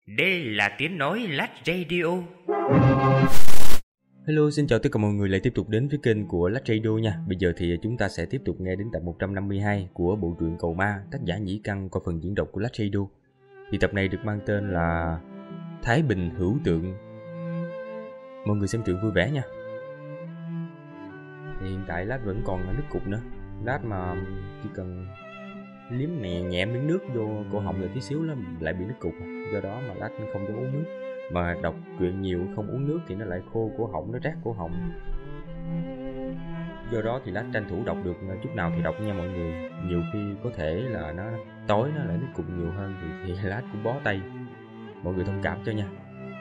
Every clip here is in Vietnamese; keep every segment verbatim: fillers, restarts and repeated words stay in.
Đây là tiếng nói Lát Radio. Hello, xin chào tất cả mọi người lại tiếp tục đến với kênh của Lát Radio nha. Bây giờ thì chúng ta sẽ tiếp tục nghe đến tập một trăm năm mươi hai của bộ truyện Cầu Ma, tác giả Nhĩ Căn qua phần diễn đọc của Lát Radio. Thì tập này được mang tên là Thái Bình Hữu Tượng. Mọi người xem truyện vui vẻ nha. Thì hiện tại Lát vẫn còn nước cục nữa. Lát mà chỉ cần liếm nhẹ nhẹ miếng nước vô cổ họng rồi tí xíu nó lại bị nước cục. Do đó mà Lát không dám uống nước. Mà đọc truyện nhiều không uống nước thì nó lại khô cổ họng, nó rát cổ họng. Do đó thì Lát tranh thủ đọc được chút nào thì đọc nha mọi người. Nhiều khi có thể là nó tối nó lại nước cục nhiều hơn thì, thì Lát cũng bó tay. Mọi người thông cảm cho nha.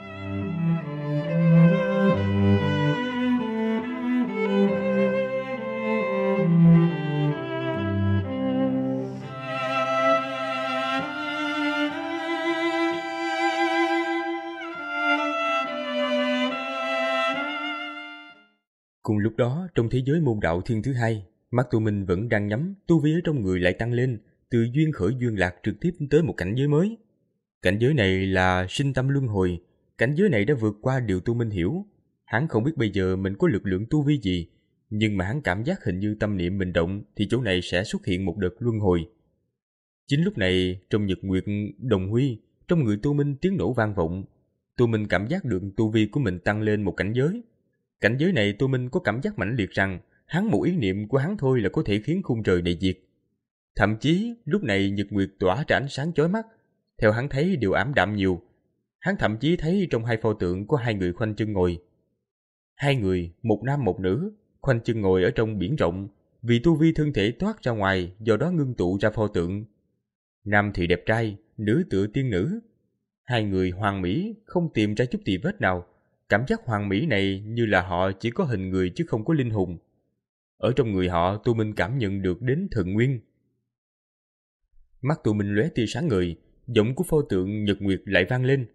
Cùng lúc đó, trong thế giới môn đạo thiên thứ hai, mắt Tu Minh vẫn đang nhắm, tu vi ở trong người lại tăng lên, từ duyên khởi duyên lạc trực tiếp tới một cảnh giới mới. Cảnh giới này là sinh tâm luân hồi, cảnh giới này đã vượt qua điều Tu Minh hiểu. Hắn không biết bây giờ mình có lực lượng tu vi gì, nhưng mà hắn cảm giác hình như tâm niệm mình động thì chỗ này sẽ xuất hiện một đợt luân hồi. Chính lúc này, trong nhật nguyệt đồng huy, trong người Tu Minh tiếng nổ vang vọng. Tu Minh cảm giác được tu vi của mình tăng lên một cảnh giới. Cảnh giới này Tu Minh có cảm giác mãnh liệt rằng hắn một ý niệm của hắn thôi là có thể khiến khung trời đầy diệt. Thậm chí lúc này nhật nguyệt tỏa ra ánh sáng chói mắt, theo hắn thấy đều ảm đạm nhiều. Hắn thậm chí thấy trong hai pho tượng có hai người khoanh chân ngồi. Hai người, một nam một nữ, khoanh chân ngồi ở trong biển rộng, vì tu vi thân thể toát ra ngoài, do đó ngưng tụ ra pho tượng. Nam thì đẹp trai, nữ tựa tiên nữ. Hai người hoàn mỹ, không tìm ra chút tì vết nào. Cảm giác hoàn mỹ này như là họ chỉ có hình người chứ không có linh hồn. Ở trong người họ, Tu Minh cảm nhận được đến thần nguyên. Mắt Tu Minh lóe tia sáng ngời, giọng của pho tượng nhật nguyệt lại vang lên.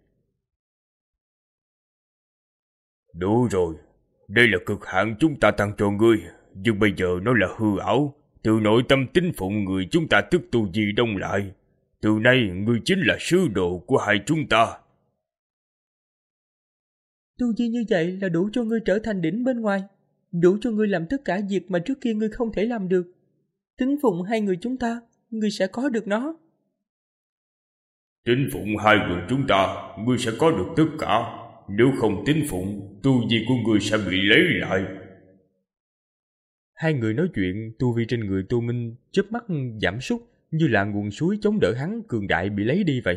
Đủ rồi, đây là cực hạn chúng ta tăng cho ngươi, nhưng bây giờ nó là hư ảo. Từ nội tâm tín phụng người chúng ta tức tu vi đông lại. Từ nay ngươi chính là sứ đồ của hai chúng ta. Tu vi như vậy là đủ cho ngươi trở thành đỉnh bên ngoài, đủ cho ngươi làm tất cả việc mà trước kia ngươi không thể làm được. Tín phụng hai người chúng ta, ngươi sẽ có được nó. Tín phụng hai người chúng ta, ngươi sẽ có được tất cả. Nếu không tín phụng, tu vi của ngươi sẽ bị lấy lại. Hai người nói chuyện, tu vi trên người Tu Minh chớp mắt giảm sút, như là nguồn suối chống đỡ hắn cường đại bị lấy đi vậy.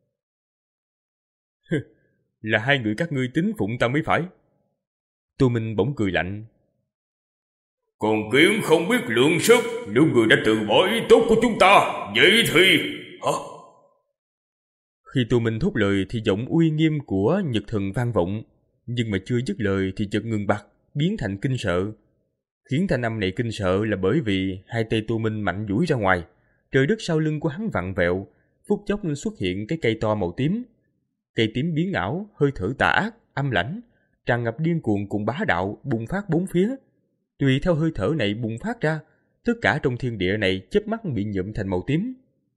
Là hai người các ngươi tín phụng ta mới phải. Tu Minh bỗng cười lạnh. Còn kiến không biết lượng sức, nếu người đã từ bỏ ý tốt của chúng ta, vậy thì... Hả? Khi Tu Minh thốt lời thì giọng uy nghiêm của Nhật Thần vang vọng, nhưng mà chưa dứt lời thì chợt ngừng bặt, biến thành kinh sợ. Khiến thanh âm này kinh sợ là bởi vì hai tay Tu Minh mạnh duỗi ra ngoài, trời đất sau lưng của hắn vặn vẹo, phút chốc xuất hiện cái cây to màu tím. Cây tím biến ảo, hơi thở tà ác, âm lãnh, tràn ngập điên cuồng cùng bá đạo bùng phát bốn phía. Tùy theo hơi thở này bùng phát ra, tất cả trong thiên địa này chớp mắt bị nhuộm thành màu tím.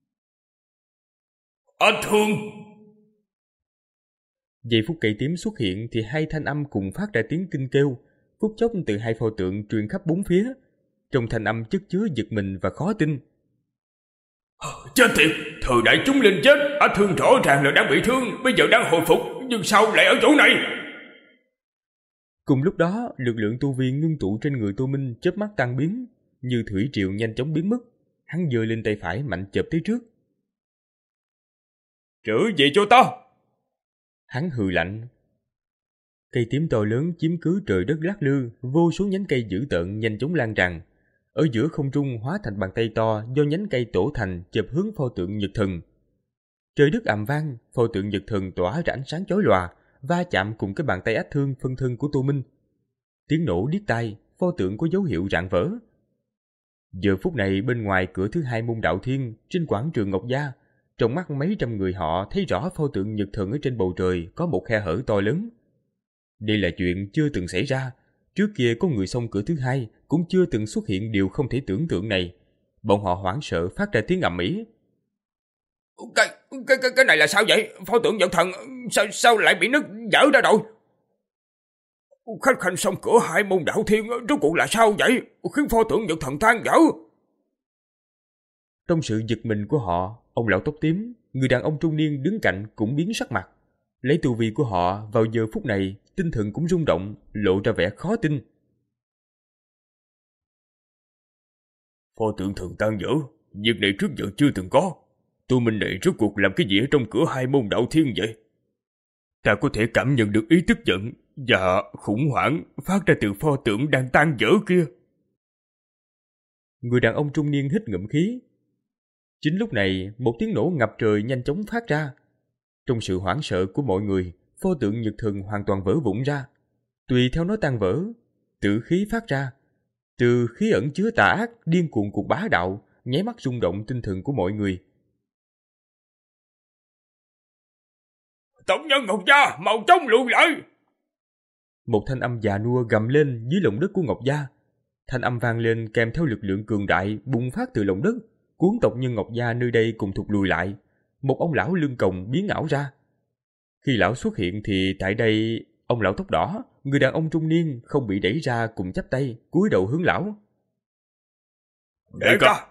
Anh thương! Giây phút cây tím xuất hiện thì hai thanh âm cùng phát ra tiếng kinh kêu, phút chốc từ hai pho tượng truyền khắp bốn phía. Trong thanh âm chất chứa giật mình và khó tin. Chết tiệt, thời đại chúng linh chết, anh thương rõ ràng là đã bị thương, bây giờ đang hồi phục, nhưng sao lại ở chỗ này? Cùng lúc đó, lực lượng tu vi ngưng tụ trên người Tu Minh chớp mắt tan biến, như thủy triều nhanh chóng biến mất. Hắn giơ lên tay phải mạnh chộp tới trước. Trở về cho ta! Hắn hừ lạnh. Cây tím to lớn chiếm cứ trời đất lắc lư, vô số nhánh cây dữ tợn nhanh chóng lan tràn. Ở giữa không trung hóa thành bàn tay to do nhánh cây tổ thành chộp hướng pho tượng Nhật Thần. Trời đất ầm vang, pho tượng Nhật Thần tỏa ra ánh sáng chói lòa, va chạm cùng cái bàn tay ách thương phân thân của Tu Minh. Tiếng nổ điếc tai, pho tượng có dấu hiệu rạn vỡ. Giờ phút này bên ngoài cửa thứ hai môn đạo thiên, trên quảng trường Ngọc Gia, trong mắt mấy trăm người họ thấy rõ pho tượng Nhật Thần ở trên bầu trời có một khe hở to lớn. Đây là chuyện chưa từng xảy ra. Trước kia có người xông cửa thứ hai cũng chưa từng xuất hiện điều không thể tưởng tượng này. Bọn họ hoảng sợ phát ra tiếng ầm ĩ. Cái, cái, cái, cái này là sao vậy? Pho tượng Nhật Thần sao, sao lại bị nứt vỡ ra rồi? Khách khanh xong cửa hai môn đạo thiên rốt cuộc là sao vậy? Khiến pho tượng Nhật Thần tan vỡ. Trong sự giật mình của họ, ông lão tóc tím, người đàn ông trung niên đứng cạnh cũng biến sắc mặt. Lấy tu vi của họ vào giờ phút này, tinh thần cũng rung động, lộ ra vẻ khó tin. Pho tượng thần tan vỡ, việc này trước giờ chưa từng có. Tu minh này rốt cuộc làm cái gì ở trong cửa hai môn đạo thiên vậy? Ta có thể cảm nhận được ý tức giận và khủng hoảng phát ra từ pho tượng đang tan vỡ kia. Người đàn ông trung niên hít ngụm khí. Chính lúc này, một tiếng nổ ngập trời nhanh chóng phát ra. Trong sự hoảng sợ của mọi người, pho tượng Nhật Thần hoàn toàn vỡ vụn ra. Tùy theo nó tan vỡ, tử khí phát ra. Từ khí ẩn chứa tà ác, điên cuồng cuộc bá đạo, nháy mắt rung động tinh thần của mọi người. Tổng nhân Ngọc Gia, mau chóng lùi lại! Một thanh âm già nua gầm lên dưới lòng đất của Ngọc Gia. Thanh âm vang lên kèm theo lực lượng cường đại bùng phát từ lòng đất, cuốn tộc nhân Ngọc Gia nơi đây cùng thụt lùi lại. Một ông lão lưng còng biến ảo ra. Khi lão xuất hiện thì tại đây, ông lão tóc đỏ, người đàn ông trung niên không bị đẩy ra cùng chắp tay, cúi đầu hướng lão. Đại ca!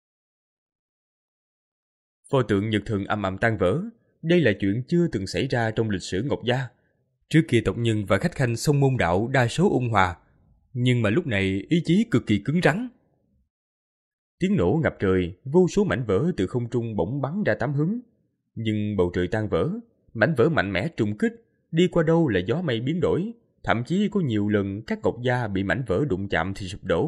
Pho tượng Nhật Thần ầm ầm tan vỡ. Đây là chuyện chưa từng xảy ra trong lịch sử Ngọc Gia. Trước kia tộc nhân và khách khanh sông môn đạo đa số ôn hòa, nhưng mà lúc này ý chí cực kỳ cứng rắn. Tiếng nổ ngập trời, vô số mảnh vỡ từ không trung bỗng bắn ra tám hướng. Nhưng bầu trời tan vỡ, mảnh vỡ mạnh mẽ trùng kích, đi qua đâu là gió mây biến đổi, thậm chí có nhiều lần các Ngọc Gia bị mảnh vỡ đụng chạm thì sụp đổ.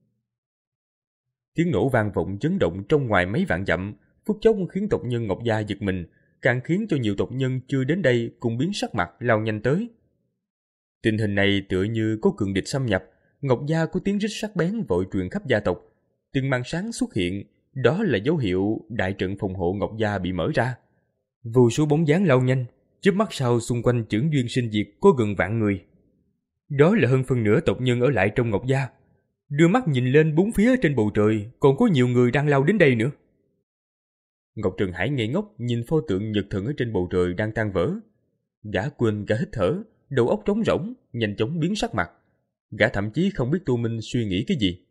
Tiếng nổ vang vọng chấn động trong ngoài mấy vạn dặm, phút chốc khiến tộc nhân Ngọc Gia giật mình, càng khiến cho nhiều tộc nhân chưa đến đây cùng biến sắc mặt lao nhanh tới. Tình hình này tựa như có cường địch xâm nhập, Ngọc Gia có tiếng rít sắc bén vội truyền khắp gia tộc. Từng màn sáng xuất hiện, đó là dấu hiệu đại trận phòng hộ Ngọc Gia bị mở ra. Vô số bóng dáng lao nhanh, chớp mắt sau xung quanh chưởng duyên sinh diệt có gần vạn người. Đó là hơn phân nửa tộc nhân ở lại trong Ngọc Gia. Đưa mắt nhìn lên bốn phía trên bầu trời, còn có nhiều người đang lao đến đây nữa. Ngọc Trần Hải ngây ngốc nhìn pho tượng Nhật Thần ở trên bầu trời đang tan vỡ. Gã quên cả hít thở, đầu óc trống rỗng, nhanh chóng biến sắc mặt. Gã thậm chí không biết Tô Minh suy nghĩ cái gì.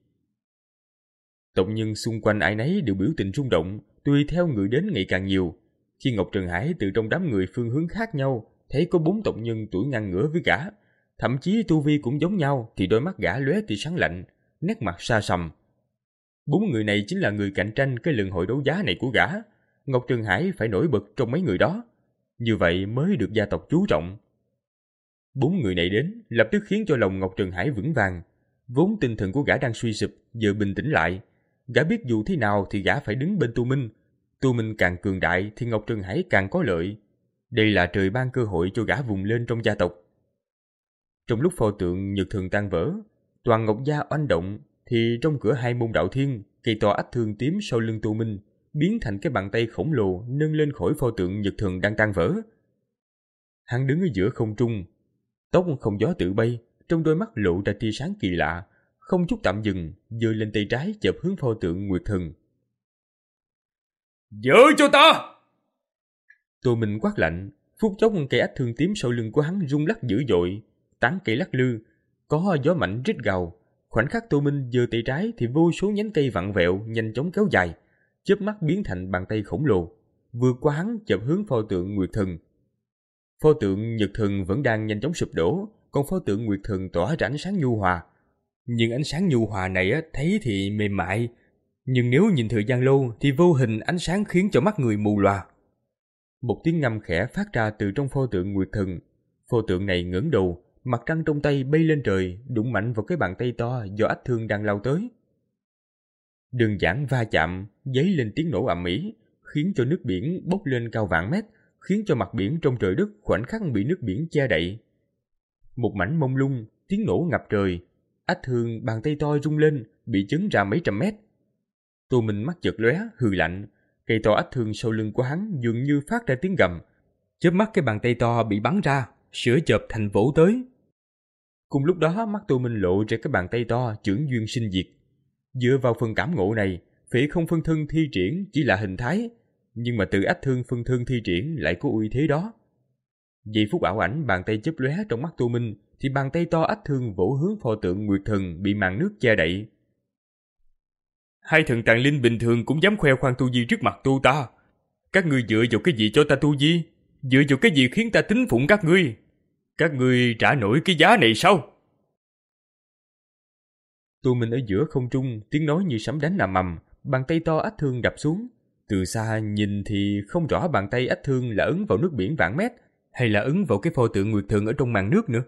Tộc nhân xung quanh ai nấy đều biểu tình rung động, tùy theo người đến ngày càng nhiều. Khi Ngọc Trần Hải từ trong đám người phương hướng khác nhau thấy có bốn tộc nhân tuổi ngang ngửa với gã, thậm chí tu vi cũng giống nhau, thì đôi mắt gã lóe tia sáng lạnh, nét mặt xa sầm. Bốn người này chính là người cạnh tranh cái lần hội đấu giá này của gã. Ngọc Trần Hải phải nổi bật trong mấy người đó, như vậy mới được gia tộc chú trọng. Bốn người này đến lập tức khiến cho lòng Ngọc Trần Hải vững vàng. Vốn tinh thần của gã đang suy sụp giờ bình tĩnh lại. Gã biết dù thế nào thì gã phải đứng bên Tu Minh. Tu Minh càng cường đại thì Ngọc Trần Hải càng có lợi. Đây là trời ban cơ hội cho gã vùng lên trong gia tộc. Trong lúc pho tượng Nhật Thần tan vỡ, toàn Ngọc Gia oanh động, thì trong cửa hai môn đạo thiên, cây to ách thương tím sau lưng Tu Minh biến thành cái bàn tay khổng lồ nâng lên khỏi pho tượng Nhật Thần đang tan vỡ. Hắn đứng ở giữa không trung, tóc không gió tự bay, trong đôi mắt lộ ra tia sáng kỳ lạ, không chút tạm dừng, giơ lên tay trái chộp hướng pho tượng Nguyệt Thần. Dỡ cho ta! Tô Minh quát lạnh, phút chốc cây ách thương tím sau lưng của hắn rung lắc dữ dội, tán cây lắc lư, có gió mạnh rít gào. Khoảnh khắc Tô Minh giơ tay trái thì vô số nhánh cây vặn vẹo nhanh chóng kéo dài, chớp mắt biến thành bàn tay khổng lồ, vượt qua hắn chộp hướng pho tượng Nguyệt Thần. Pho tượng Nhật Thần vẫn đang nhanh chóng sụp đổ, còn pho tượng Nguyệt Thần tỏa ra ánh sáng nhu hòa. Nhưng ánh sáng nhu hòa này á, thấy thì mềm mại, nhưng nếu nhìn thời gian lâu thì vô hình ánh sáng khiến cho mắt người mù lòa. Một tiếng ngâm khẽ phát ra từ trong pho tượng Nguyệt Thần. Pho tượng này ngẩng đầu, mặt trăng trong tay bay lên trời, đụng mạnh vào cái bàn tay to do ách thương đang lao tới. Đơn giản va chạm, dấy lên tiếng nổ ầm ĩ, khiến cho nước biển bốc lên cao vạn mét, khiến cho mặt biển trong trời đất khoảnh khắc bị nước biển che đậy. Một mảnh mông lung, tiếng nổ ngập trời, ách thương bàn tay to rung lên, bị chấn ra mấy trăm mét. Tô Minh mắt chợt lóe, hừ lạnh, cây to ách thương sau lưng của hắn dường như phát ra tiếng gầm. Chớp mắt cái bàn tay to bị bắn ra, sữa chộp thành vỗ tới. Cùng lúc đó mắt Tô Minh lộ ra cái bàn tay to chưởng duyên sinh diệt. Dựa vào phần cảm ngộ này, phệ không phân thân thi triển chỉ là hình thái, nhưng mà từ ách thương phân thân thi triển lại có uy thế đó. Giây phút ảo ảnh bàn tay chớp lóe trong mắt Tô Minh, thì bàn tay to ách thương vỗ hướng pho tượng Nguyệt Thần bị màn nước che đậy. Hai thần tàn linh bình thường cũng dám khoe khoang tu vi trước mặt tu ta. Các ngươi dựa vào cái gì cho ta tu vi? Dựa vào cái gì khiến ta tín phụng các ngươi? Các ngươi trả nổi cái giá này sao? Tô Minh ở giữa không trung, tiếng nói như sấm đánh ầm ầm, bàn tay to ách thương đập xuống. Từ xa nhìn thì không rõ bàn tay ách thương là ấn vào nước biển vạn mét, hay là ấn vào cái pho tượng Nguyệt Thần ở trong màn nước nữa.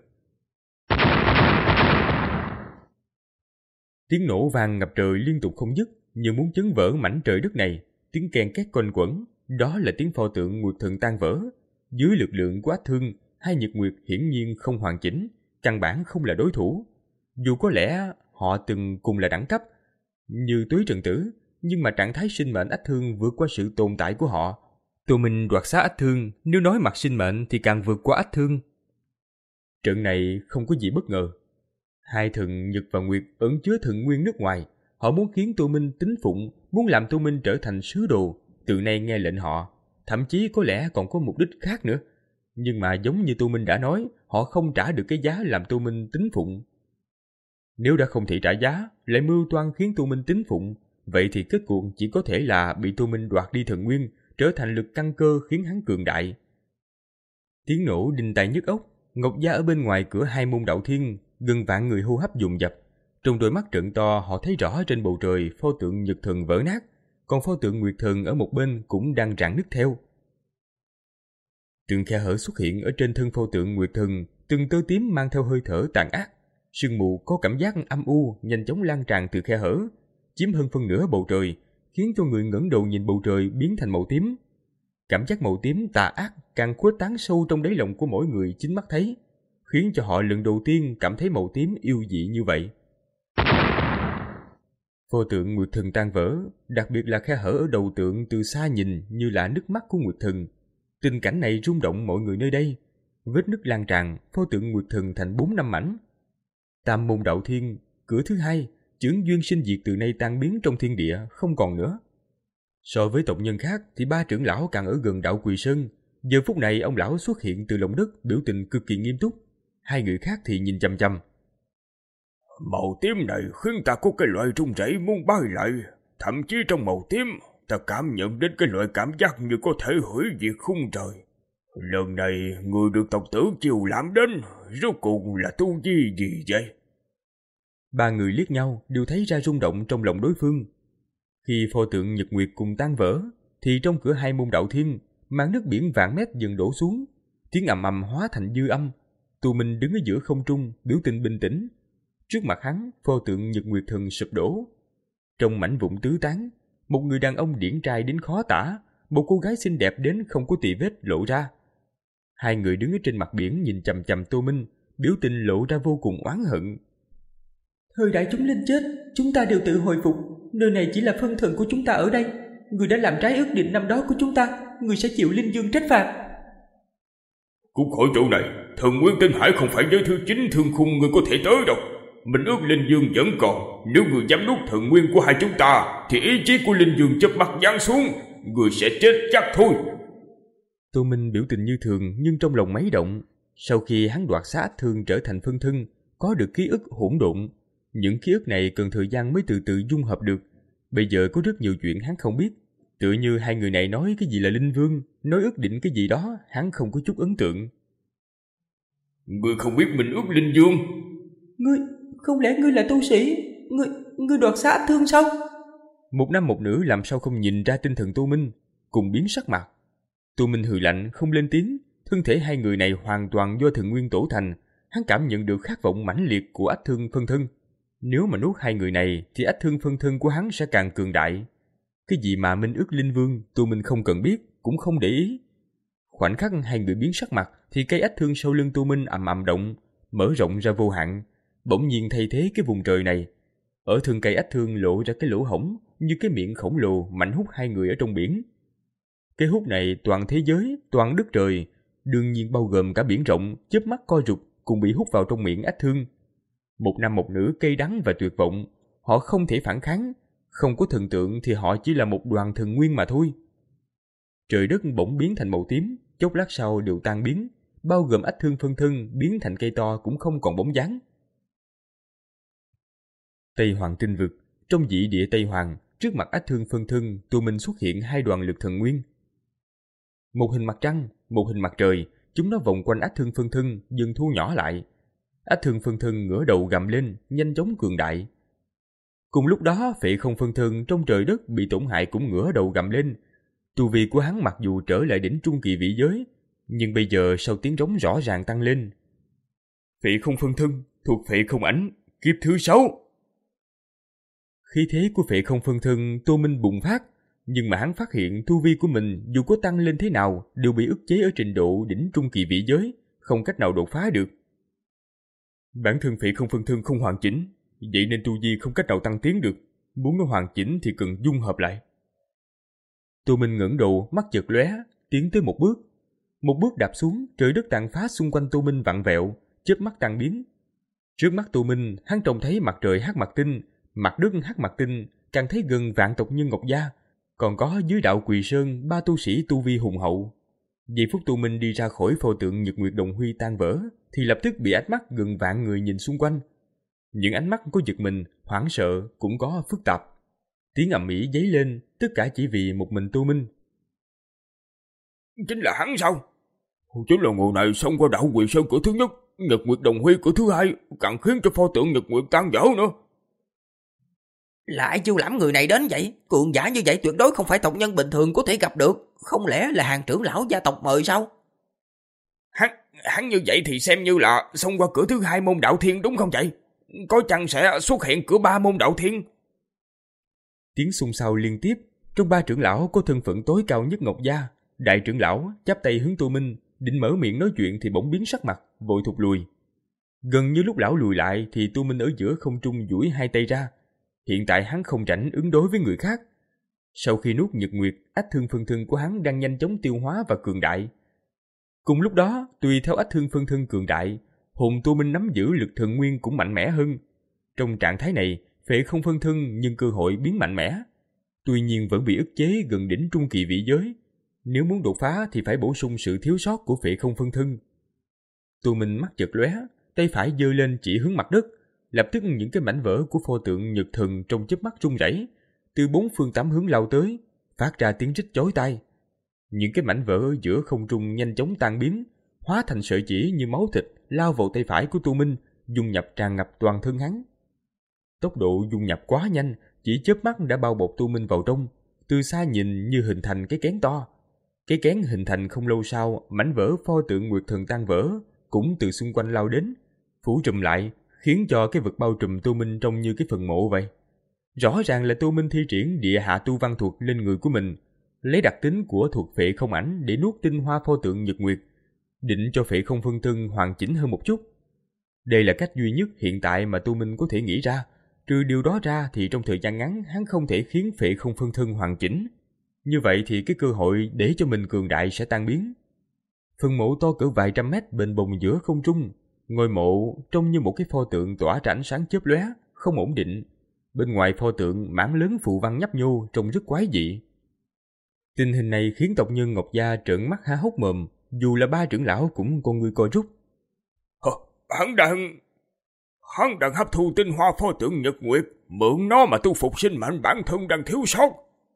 Tiếng nổ vang ngập trời liên tục không dứt, như muốn chấn vỡ mảnh trời đất này. Tiếng ken két quanh quẩn, đó là tiếng pho tượng Nguyệt Thần tan vỡ. Dưới lực lượng của ách thương, hai nhật nguyệt hiển nhiên không hoàn chỉnh, căn bản không là đối thủ. Dù có lẽ họ từng cùng là đẳng cấp, như Túy Trần Tử, nhưng mà trạng thái sinh mệnh ách thương vượt qua sự tồn tại của họ. Tô Minh đoạt xá ách thương, nếu nói mặt sinh mệnh thì càng vượt qua ách thương. Trận này không có gì bất ngờ. Hai thần Nhật và Nguyệt ẩn chứa thần nguyên nước ngoài. Họ muốn khiến Tô Minh tín phụng, muốn làm Tô Minh trở thành sứ đồ, từ nay nghe lệnh họ. Thậm chí có lẽ còn có mục đích khác nữa. Nhưng mà giống như Tô Minh đã nói, họ không trả được cái giá làm Tô Minh tín phụng. Nếu đã không thể trả giá, lại mưu toan khiến Tô Minh tín phụng, vậy thì kết cuộc chỉ có thể là bị Tô Minh đoạt đi thần nguyên, trở thành lực căn cơ khiến hắn cường đại. Tiếng nổ đinh tai nhức óc, Ngọc Gia ở bên ngoài cửa hai môn đạo thiên, gần vạn người hô hấp dồn dập. Trong đôi mắt trợn to, họ thấy rõ trên bầu trời pho tượng Nhật Thần vỡ nát, còn pho tượng Nguyệt Thần ở một bên cũng đang rạn nứt theo. Từng khe hở xuất hiện ở trên thân pho tượng Nguyệt Thần, từng tơ tím mang theo hơi thở tàn ác. Sương mù có cảm giác âm u nhanh chóng lan tràn từ khe hở, chiếm hơn phân nửa bầu trời, khiến cho người ngẩng đầu nhìn bầu trời biến thành màu tím. Cảm giác màu tím tà ác càng khuếch tán sâu trong đáy lòng của mỗi người chính mắt thấy, khiến cho họ lần đầu tiên cảm thấy màu tím yêu dị như vậy. Pho tượng Nguyệt Thần tan vỡ, đặc biệt là khe hở ở đầu tượng từ xa nhìn như là nước mắt của Nguyệt Thần. Tình cảnh này rung động mọi người nơi đây. Vết nứt lan tràn, pho tượng Nguyệt Thần thành bốn năm mảnh. Tam môn đạo thiên, cửa thứ hai, chướng duyên sinh diệt từ nay tan biến trong thiên địa, không còn nữa. So với tộc nhân khác thì ba trưởng lão càng ở gần đạo Quỳ Sơn. Giờ phút này ông lão xuất hiện từ lòng đất, biểu tình cực kỳ nghiêm túc. Hai người khác thì nhìn chăm chăm. Màu tím này khiến ta có cái loại run rẩy muốn bay lại. Thậm chí trong màu tím, ta cảm nhận đến cái loại cảm giác như có thể hủy diệt khung trời. Lần này, người được tộc tử chiều lãm đến, rốt cuộc là tu vi gì vậy? Ba người liếc nhau, đều thấy ra rung động trong lòng đối phương. Khi pho tượng Nhật Nguyệt cùng tan vỡ, thì trong cửa hai môn đạo thiên, màn nước biển vạn mét dần đổ xuống. Tiếng ầm ầm hóa thành dư âm. Tô Minh đứng ở giữa không trung, biểu tình bình tĩnh. Trước mặt hắn, pho tượng Nhật Nguyệt Thần sụp đổ. Trong mảnh vụn tứ tán, một người đàn ông điển trai đến khó tả, một cô gái xinh đẹp đến không có tì vết lộ ra. Hai người đứng ở trên mặt biển nhìn chằm chằm Tô Minh, biểu tình lộ ra vô cùng oán hận. Thời đại chúng linh chết, chúng ta đều tự hồi phục. Nơi này chỉ là phân thần của chúng ta ở đây. Người đã làm trái ước định năm đó của chúng ta, người sẽ chịu linh dương trách phạt. Cút khỏi chỗ này, thần nguyên tinh hải không phải giới thứ chín thương khung người có thể tới đâu. Mình ước linh dương vẫn còn. Nếu người dám nuốt thần nguyên của hai chúng ta, thì ý chí của linh dương chớp mắt giáng xuống, người sẽ chết chắc thôi. Tô Minh biểu tình như thường nhưng trong lòng máy động. Sau khi hắn đoạt xá ách thương trở thành phân thân, có được ký ức hỗn độn. Những ký ức này cần thời gian mới từ từ dung hợp được. Bây giờ có rất nhiều chuyện hắn không biết. Tựa như hai người này nói cái gì là linh vương, nói ước định cái gì đó, hắn không có chút ấn tượng. Ngươi không biết mình ước linh dương? Ngươi, không lẽ ngươi là tu sĩ? Ngươi, ngươi đoạt xá ách thương sao? Một nam một nữ làm sao không nhìn ra tinh thần Tô Minh, cùng biến sắc mặt. Tô Minh hừ lạnh không lên tiếng. Thân thể hai người này hoàn toàn do thần nguyên tổ thành. Hắn cảm nhận được khát vọng mãnh liệt của ách thương phân thân. Nếu mà nuốt hai người này thì ách thương phân thân của hắn sẽ càng cường đại. Cái gì mà minh ước linh vương, Tô Minh không cần biết, cũng không để ý. Khoảnh khắc hai người biến sắc mặt thì cây ách thương sau lưng Tô Minh ầm ầm động, mở rộng ra vô hạn, bỗng nhiên thay thế cái vùng trời này. Ở thân cây ách thương lộ ra cái lỗ hổng như cái miệng khổng lồ mạnh hút hai người ở trong biển. Cái hút này toàn thế giới, toàn đất trời, đương nhiên bao gồm cả biển rộng, chớp mắt co rụt cùng bị hút vào trong miệng ách thương. Một nam một nữ cay đắng và tuyệt vọng, họ không thể phản kháng, không có thần tượng thì họ chỉ là một đoàn thần nguyên mà thôi. Trời đất bỗng biến thành màu tím, chốc lát sau đều tan biến, bao gồm Ách Thương Phân Thân biến thành cây to cũng không còn bóng dáng. Tây Hoàng Tinh Vực, trong dị địa Tây Hoàng, trước mặt Ách Thương Phân Thân, tụi mình xuất hiện hai đoàn lực thần nguyên. Một hình mặt trăng, một hình mặt trời, chúng nó vòng quanh Ách Thương Phân Thân, dần thu nhỏ lại. Ách Thương Phân Thân ngửa đầu gầm lên, nhanh chóng cường đại. Cùng lúc đó, Phệ Không Phân Thân trong trời đất bị tổn hại cũng ngửa đầu gầm lên. Tu vi của hắn mặc dù trở lại đỉnh trung kỳ vĩ giới, nhưng bây giờ sau tiếng rống rõ ràng tăng lên. Phệ Không Phân Thân thuộc Phệ Không Ảnh, kiếp thứ sáu. Khí thế của Phệ Không Phân Thân Tô Minh bùng phát, nhưng mà hắn phát hiện tu vi của mình dù có tăng lên thế nào đều bị ức chế ở trình độ đỉnh trung kỳ vĩ giới, không cách nào đột phá được. Bản thân Phệ Không Phân Thân không hoàn chỉnh, vậy nên tu vi không cách nào tăng tiến được, muốn nó hoàn chỉnh thì cần dung hợp lại. Tô Minh ngẩng đầu, mắt chợt lóe, tiến tới một bước. Một bước đạp xuống, trời đất tàn phá xung quanh Tô Minh vặn vẹo, chớp mắt tan biến. Trước mắt Tô Minh, hắn trông thấy mặt trời hắc mặt tinh, mặt đất hắc mặt tinh, càng thấy gần vạn tộc nhân Ngọc Gia, còn có dưới đạo Quỳ Sơn ba tu sĩ tu vi hùng hậu. Giây phút Tô Minh đi ra khỏi pho tượng Nhật Nguyệt Đồng Huy tan vỡ, thì lập tức bị ánh mắt gần vạn người nhìn xung quanh. Những ánh mắt có giật mình, hoảng sợ, cũng có phức tạp. Tiếng ầm ĩ dấy lên, tất cả chỉ vì một mình Tô Minh. Chính là hắn sao? Chính là người này xông qua đạo Quỳ Sơn cửa thứ nhất, Nhật Nguyệt Đồng Huy cửa thứ hai, càng khiến cho pho tượng Nhật Nguyệt tan vỡ nữa. Là ai chiêu lãm người này đến vậy? Cường giả như vậy tuyệt đối không phải tộc nhân bình thường có thể gặp được. Không lẽ là hàng trưởng lão gia tộc mời sao? Hắn, hắn như vậy thì xem như là xông qua cửa thứ hai môn đạo thiên đúng không vậy? Có chăng sẽ xuất hiện cửa ba môn đạo thiên? Tiếng xôn xao liên tiếp. Trong ba trưởng lão có thân phận tối cao nhất Ngọc Gia, đại trưởng lão chắp tay hướng Tô Minh, định mở miệng nói chuyện thì bỗng biến sắc mặt, vội thụt lùi. Gần như lúc lão lùi lại thì Tô Minh ở giữa không trung duỗi hai tay ra. Hiện tại hắn không rảnh ứng đối với người khác. Sau khi nuốt Nhật Nguyệt, Ách Thương Phân Thân của hắn đang nhanh chóng tiêu hóa và cường đại. Cùng lúc đó, tùy theo Ách Thương Phân Thân cường đại, hồn Tô Minh nắm giữ lực thần nguyên cũng mạnh mẽ hơn. Trong trạng thái này, Phệ Không Phân Thân nhân cơ hội biến mạnh mẽ. Tuy nhiên vẫn bị ức chế gần đỉnh trung kỳ vĩ giới. Nếu muốn đột phá thì phải bổ sung sự thiếu sót của Phệ Không Phân Thân. Tô Minh mắt chợt lóe, tay phải giơ lên chỉ hướng mặt đất. Lập tức những cái mảnh vỡ của pho tượng Nhật Thần trong chớp mắt rung rẩy, từ bốn phương tám hướng lao tới, phát ra tiếng rít chói tai. Những cái mảnh vỡ ở giữa không trung nhanh chóng tan biến, hóa thành sợi chỉ như máu thịt lao vào tay phải của Tô Minh, dung nhập tràn ngập toàn thân hắn. Tốc độ dung nhập quá nhanh, chỉ chớp mắt đã bao bọc Tô Minh vào trong, từ xa nhìn như hình thành cái kén to. Cái kén hình thành không lâu sau, mảnh vỡ pho tượng Nguyệt Thần tan vỡ cũng từ xung quanh lao đến, phủ trùm lại, khiến cho cái vật bao trùm Tô Minh trông như cái phần mộ vậy. Rõ ràng là Tô Minh thi triển địa hạ tu văn thuật lên người của mình, lấy đặc tính của thuật Phệ Không Ảnh để nuốt tinh hoa pho tượng Nhật Nguyệt, định cho Phệ Không Phân Thân hoàn chỉnh hơn một chút. Đây là cách duy nhất hiện tại mà Tô Minh có thể nghĩ ra. Trừ điều đó ra thì trong thời gian ngắn hắn không thể khiến Phệ Không Phân Thân hoàn chỉnh. Như vậy thì cái cơ hội để cho mình cường đại sẽ tan biến. Phần mộ to cỡ vài trăm mét bền bồng giữa không trung. Ngôi mộ trông như một cái pho tượng tỏa ra ánh sáng chớp lóe, không ổn định. Bên ngoài pho tượng mảng lớn phù văn nhấp nhô trông rất quái dị. Tình hình này khiến tộc nhân Ngọc Gia trợn mắt há hốc mồm, dù là ba trưởng lão cũng con người co rút. Hờ, hắn đang... Hắn đang hấp thu tinh hoa pho tượng Nhật Nguyệt, mượn nó mà tu phục sinh mạnh bản thân đang thiếu sót.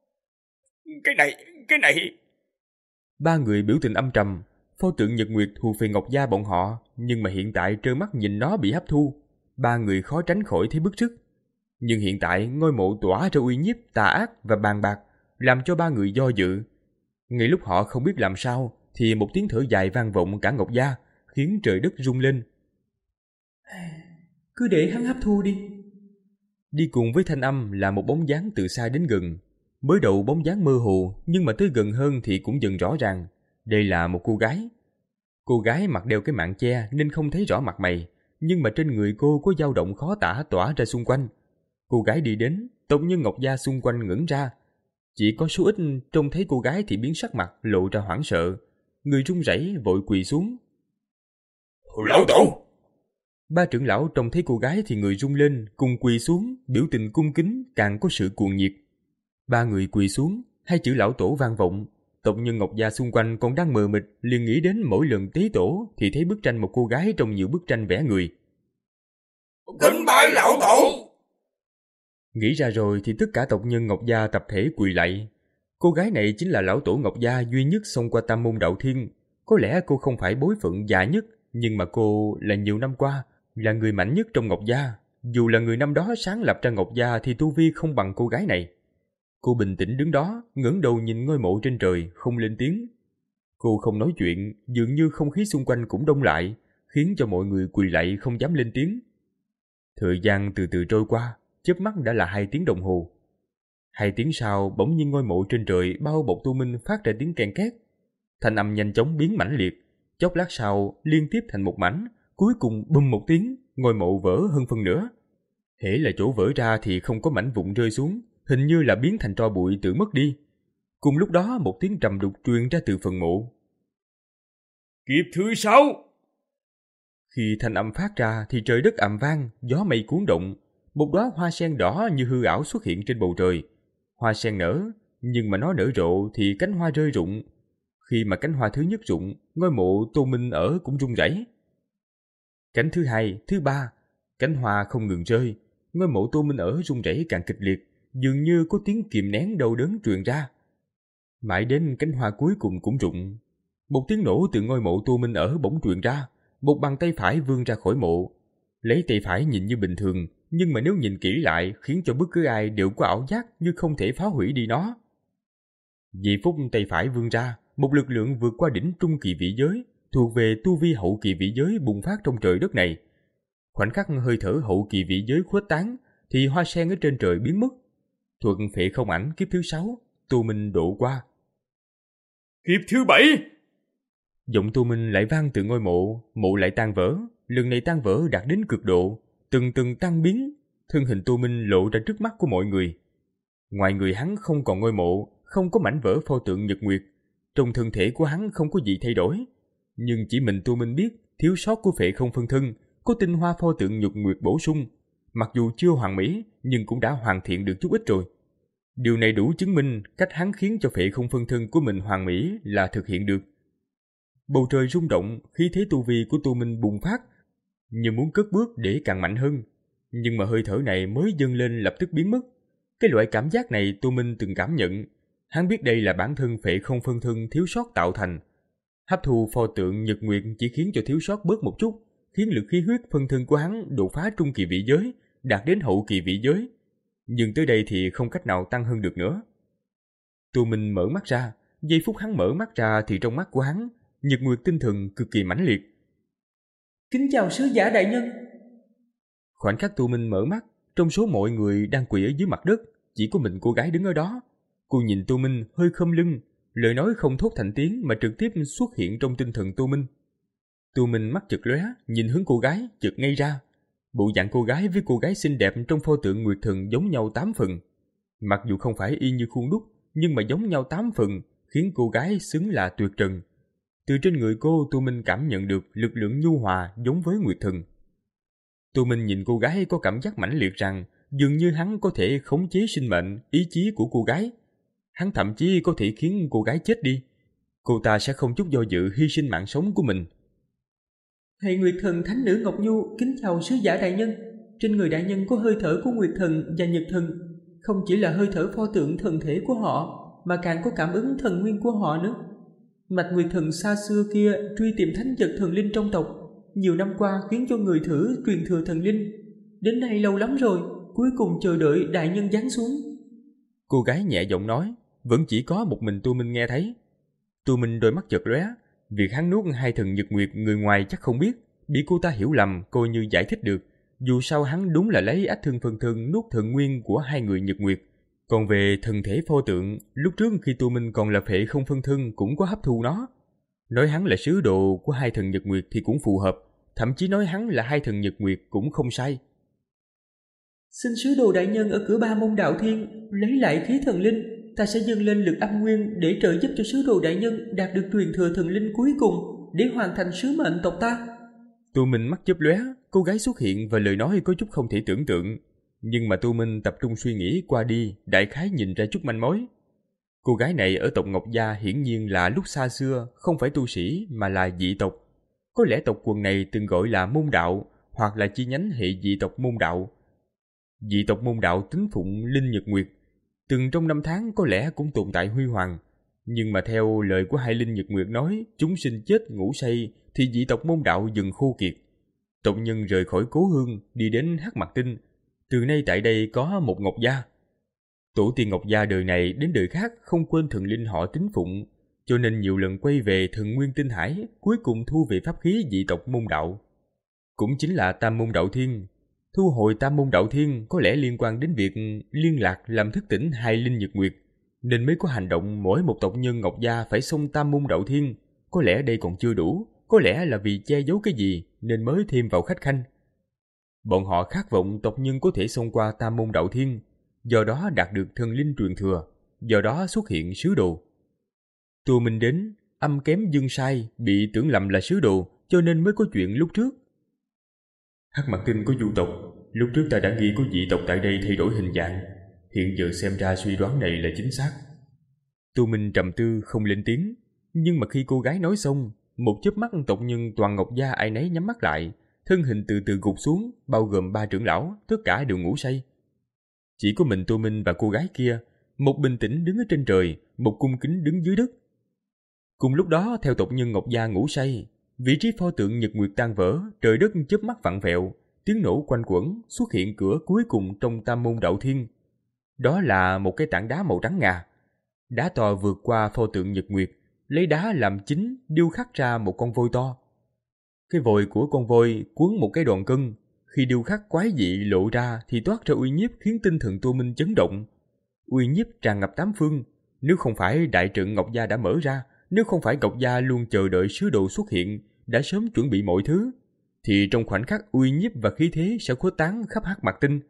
Cái này, cái này... Ba người biểu tình âm trầm. Pho tượng Nhật Nguyệt thuộc về Ngọc Gia bọn họ, nhưng mà hiện tại trơ mắt nhìn nó bị hấp thu. Ba người khó tránh khỏi thấy bức rứt. Nhưng hiện tại ngôi mộ tỏa ra uy nhiếp tà ác và bàn bạc, làm cho ba người do dự. Ngay lúc họ không biết làm sao, thì một tiếng thở dài vang vọng cả Ngọc Gia, khiến trời đất rung lên. Cứ để hắn hấp thu đi. Đi cùng với thanh âm là một bóng dáng từ xa đến gần. Mới đầu bóng dáng mơ hồ, nhưng mà tới gần hơn thì cũng dần rõ ràng. Đây là một cô gái. Cô gái mặc đeo cái mạng che nên không thấy rõ mặt mày, nhưng mà trên người cô có dao động khó tả tỏa ra xung quanh. Cô gái đi đến, tộc nhân Ngọc Gia xung quanh ngẩn ra. Chỉ có số ít trông thấy cô gái thì biến sắc mặt, lộ ra hoảng sợ. Người run rẩy vội quỳ xuống. Lão tổ! Ba trưởng lão trông thấy cô gái thì người run lên, cùng quỳ xuống, biểu tình cung kính càng có sự cuồng nhiệt. Ba người quỳ xuống, hai chữ lão tổ vang vọng. tộc nhân Ngọc Gia xung quanh còn đang mờ mịt, liền nghĩ đến mỗi lần tế tổ thì thấy bức tranh một cô gái trong nhiều bức tranh vẽ người. Kính bái lão tổ! Nghĩ ra rồi thì tất cả tộc nhân Ngọc Gia tập thể quỳ lạy. Cô gái này chính là lão tổ Ngọc Gia duy nhất xông qua Tam Môn Đạo Thiên. Có lẽ cô không phải bối phận già nhất, nhưng mà cô là nhiều năm qua là người mạnh nhất trong Ngọc Gia. Dù là người năm đó sáng lập ra Ngọc Gia thì tu vi không bằng cô gái này. Cô bình tĩnh đứng đó, ngẩng đầu nhìn ngôi mộ trên trời, không lên tiếng. Cô không nói chuyện, dường như không khí xung quanh cũng đông lại, khiến cho mọi người quỳ lạy không dám lên tiếng. Thời gian từ từ trôi qua, chớp mắt đã là hai tiếng đồng hồ. Hai tiếng sau, bỗng nhiên ngôi mộ trên trời bao bọc Tu Minh phát ra tiếng ken két. Thanh âm nhanh chóng biến mãnh liệt, chốc lát sau liên tiếp thành một mảnh, cuối cùng bùm một tiếng, ngôi mộ vỡ hơn phân nửa. Hễ là chỗ vỡ ra thì không có mảnh vụn rơi xuống, hình như là biến thành tro bụi tự mất đi. Cùng lúc đó một tiếng trầm đục truyền ra từ phần mộ. Kiếp thứ sáu! Khi thanh âm phát ra thì trời đất ầm vang, gió mây cuốn động. Một đóa hoa sen đỏ như hư ảo xuất hiện trên bầu trời. Hoa sen nở, nhưng mà nó nở rộ thì cánh hoa rơi rụng. Khi mà cánh hoa thứ nhất rụng, ngôi mộ Tô Minh ở cũng rung rẩy. Cánh thứ hai, thứ ba, cánh hoa không ngừng rơi. Ngôi mộ Tô Minh ở rung rẩy càng kịch liệt, dường như có tiếng kìm nén đau đớn truyền ra. Mãi đến cánh hoa cuối cùng cũng rụng. Một tiếng nổ từ ngôi mộ Tô Minh ở bỗng truyền ra. Một bàn tay phải vươn ra khỏi mộ. Lấy tay phải nhìn như bình thường, nhưng mà nếu nhìn kỹ lại khiến cho bất cứ ai đều có ảo giác như không thể phá hủy đi nó. Giây phút tay phải vươn ra, một lực lượng vượt qua đỉnh trung kỳ vị giới, thuộc về tu vi hậu kỳ vị giới bùng phát trong trời đất này. Khoảnh khắc hơi thở hậu kỳ vị giới khuếch tán, thì hoa sen ở trên trời biến mất. Thuật phệ không ảnh kiếp thứ sáu, Tu Minh độ qua. Kiếp thứ bảy! Giọng Tu Minh lại vang từ ngôi mộ, mộ lại tan vỡ, lần này tan vỡ đạt đến cực độ, từng từng tan biến, thân hình Tu Minh lộ ra trước mắt của mọi người. Ngoài người hắn không còn ngôi mộ, không có mảnh vỡ pho tượng Nhật Nguyệt, trong thân thể của hắn không có gì thay đổi, nhưng chỉ mình Tu Minh biết thiếu sót của phệ không phân thân, có tinh hoa pho tượng Nhật Nguyệt bổ sung, mặc dù chưa hoàn mỹ nhưng cũng đã hoàn thiện được chút ít rồi. Điều này đủ chứng minh cách hắn khiến cho phệ không phân thân của mình hoàn mỹ là thực hiện được. Bầu trời rung động, khí thế tu vi của Tu Minh bùng phát, như muốn cất bước để càng mạnh hơn. Nhưng mà hơi thở này mới dâng lên lập tức biến mất. Cái loại cảm giác này Tu Minh từng cảm nhận. Hắn biết đây là bản thân phệ không phân thân thiếu sót tạo thành. Hấp thu pho tượng Nhật Nguyệt chỉ khiến cho thiếu sót bớt một chút, khiến lực khí huyết phân thân của hắn đột phá trung kỳ vị giới, đạt đến hậu kỳ vị giới. Nhưng tới đây thì không cách nào tăng hơn được nữa. Tu Minh mở mắt ra, giây phút hắn mở mắt ra thì trong mắt của hắn, Nhật Nguyệt tinh thần cực kỳ mãnh liệt. Kính chào sứ giả đại nhân. Khoảnh khắc Tu Minh mở mắt, trong số mọi người đang quỳ ở dưới mặt đất, chỉ có mình cô gái đứng ở đó. Cô nhìn Tu Minh hơi khom lưng, lời nói không thốt thành tiếng mà trực tiếp xuất hiện trong tinh thần Tu Minh. Tu Minh mắt chợt lóe, nhìn hướng cô gái, chợt ngây ra. Bộ dạng cô gái với cô gái xinh đẹp trong pho tượng Nguyệt Thần giống nhau tám phần. Mặc dù không phải y như khuôn đúc, nhưng mà giống nhau tám phần, khiến cô gái xứng là tuyệt trần. Từ trên người cô, Tu Minh cảm nhận được lực lượng nhu hòa giống với Nguyệt Thần. Tu Minh nhìn cô gái có cảm giác mãnh liệt rằng dường như hắn có thể khống chế sinh mệnh, ý chí của cô gái. Hắn thậm chí có thể khiến cô gái chết đi. Cô ta sẽ không chút do dự hy sinh mạng sống của mình. Hãy Nguyệt Thần Thánh Nữ Ngọc Nhu kính chào sứ giả đại nhân. Trên người đại nhân có hơi thở của Nguyệt Thần và Nhật Thần. Không chỉ là hơi thở pho tượng thần thể của họ, mà càng có cảm ứng thần nguyên của họ nữa. Mạch Nguyệt Thần xa xưa kia truy tìm thánh vật thần linh trong tộc, nhiều năm qua khiến cho người thử truyền thừa thần linh. Đến nay lâu lắm rồi, cuối cùng chờ đợi đại nhân giáng xuống. Cô gái nhẹ giọng nói, vẫn chỉ có một mình Tu Minh nghe thấy. Tu Minh đôi mắt chợt lóe, việc hắn nuốt hai thần Nhật Nguyệt người ngoài chắc không biết, bị cô ta hiểu lầm coi như giải thích được. Dù sao hắn đúng là lấy ách thương phân thân nuốt thần nguyên của hai người Nhật Nguyệt. Còn về thần thể pho tượng, lúc trước khi Tu Minh còn là phệ không phân thân cũng có hấp thu nó. Nói hắn là sứ đồ của hai thần Nhật Nguyệt thì cũng phù hợp, thậm chí nói hắn là hai thần Nhật Nguyệt cũng không sai. Xin sứ đồ đại nhân ở cửa Ba Môn Đạo Thiên lấy lại khí thần linh, ta sẽ dâng lên lực âm nguyên để trợ giúp cho sứ đồ đại nhân đạt được truyền thừa thần linh cuối cùng để hoàn thành sứ mệnh tộc ta. Tu Minh mắt chớp lóe, cô gái xuất hiện và lời nói có chút không thể tưởng tượng. Nhưng mà Tu Minh tập trung suy nghĩ qua đi, đại khái nhìn ra chút manh mối. Cô gái này ở tộc Ngọc Gia hiển nhiên là lúc xa xưa không phải tu sĩ mà là dị tộc. Có lẽ tộc quần này từng gọi là môn đạo hoặc là chi nhánh hệ dị tộc môn đạo. Dị tộc môn đạo tín phụng Linh Nhật Nguyệt, từng trong năm tháng có lẽ cũng tồn tại huy hoàng. Nhưng mà theo lời của hai Linh Nhật Nguyệt nói, chúng sinh chết ngủ say thì dị tộc môn đạo dần khô kiệt. Tộc nhân rời khỏi cố hương đi đến Hắc Mặc Tinh. Từ nay tại đây có một Ngọc Gia. Tổ tiên Ngọc Gia đời này đến đời khác không quên thần linh họ tín phụng, cho nên nhiều lần quay về Thần Nguyên Tinh Hải, cuối cùng thu về pháp khí dị tộc môn đạo. Cũng chính là Tam Môn Đạo Thiên. Thu hồi Tam Môn Đạo Thiên có lẽ liên quan đến việc liên lạc làm thức tỉnh hai Linh Nhật Nguyệt, nên mới có hành động mỗi một tộc nhân Ngọc Gia phải xông Tam Môn Đạo Thiên. Có lẽ đây còn chưa đủ, có lẽ là vì che giấu cái gì nên mới thêm vào khách khanh. Bọn họ khát vọng tộc nhân có thể xông qua Tam Môn Đạo Thiên, do đó đạt được thần linh truyền thừa, do đó xuất hiện sứ đồ. Tô Minh đến, âm kém dương sai, bị tưởng lầm là sứ đồ, cho nên mới có chuyện lúc trước. Hắc Mặc Tinh có du tộc, lúc trước ta đã nghi có dị tộc tại đây thay đổi hình dạng, hiện giờ xem ra suy đoán này là chính xác. Tô Minh trầm tư không lên tiếng, nhưng mà khi cô gái nói xong, một chớp mắt tộc nhân toàn Ngọc Gia ai nấy nhắm mắt lại, thân hình từ từ gục xuống, bao gồm ba trưởng lão, tất cả đều ngủ say. Chỉ có mình Tô Minh và cô gái kia, một bình tĩnh đứng ở trên trời, một cung kính đứng dưới đất. Cùng lúc đó, theo tộc nhân Ngọc Gia ngủ say, vị trí pho tượng Nhật Nguyệt tan vỡ, trời đất chớp mắt vặn vẹo, tiếng nổ quanh quẩn, xuất hiện cửa cuối cùng trong Tam Môn Đạo Thiên. Đó là một cái tảng đá màu trắng ngà. Đá to vượt qua pho tượng Nhật Nguyệt, lấy đá làm chính, điêu khắc ra một con voi to. Cái vòi của con voi cuốn một cái đòn cân, khi điêu khắc quái dị lộ ra thì toát ra uy nhiếp khiến tinh thần Tô Minh chấn động. Uy nhiếp tràn ngập tám phương, nếu không phải đại trận Ngọc Gia đã mở ra, nếu không phải Ngọc Gia luôn chờ đợi sứ đồ xuất hiện, đã sớm chuẩn bị mọi thứ, thì trong khoảnh khắc uy nhiếp và khí thế sẽ khuếch tán khắp Hắc Mặc Tinh.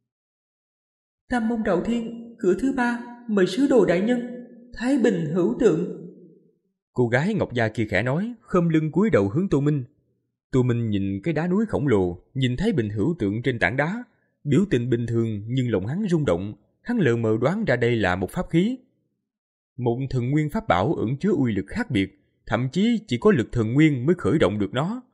Tam Môn Đạo Thiên, cửa thứ ba, mời sứ đồ đại nhân, Thái Bình hữu tượng. Cô gái Ngọc Gia kia khẽ nói, khom lưng cúi đầu hướng Tô Minh. Tô Minh nhìn cái đá núi khổng lồ, nhìn Thái Bình hữu tượng trên tảng đá, biểu tình bình thường nhưng lòng hắn rung động, hắn lờ mờ đoán ra đây là một pháp khí. Một thần nguyên pháp bảo ẩn chứa uy lực khác biệt, thậm chí chỉ có lực thần nguyên mới khởi động được nó.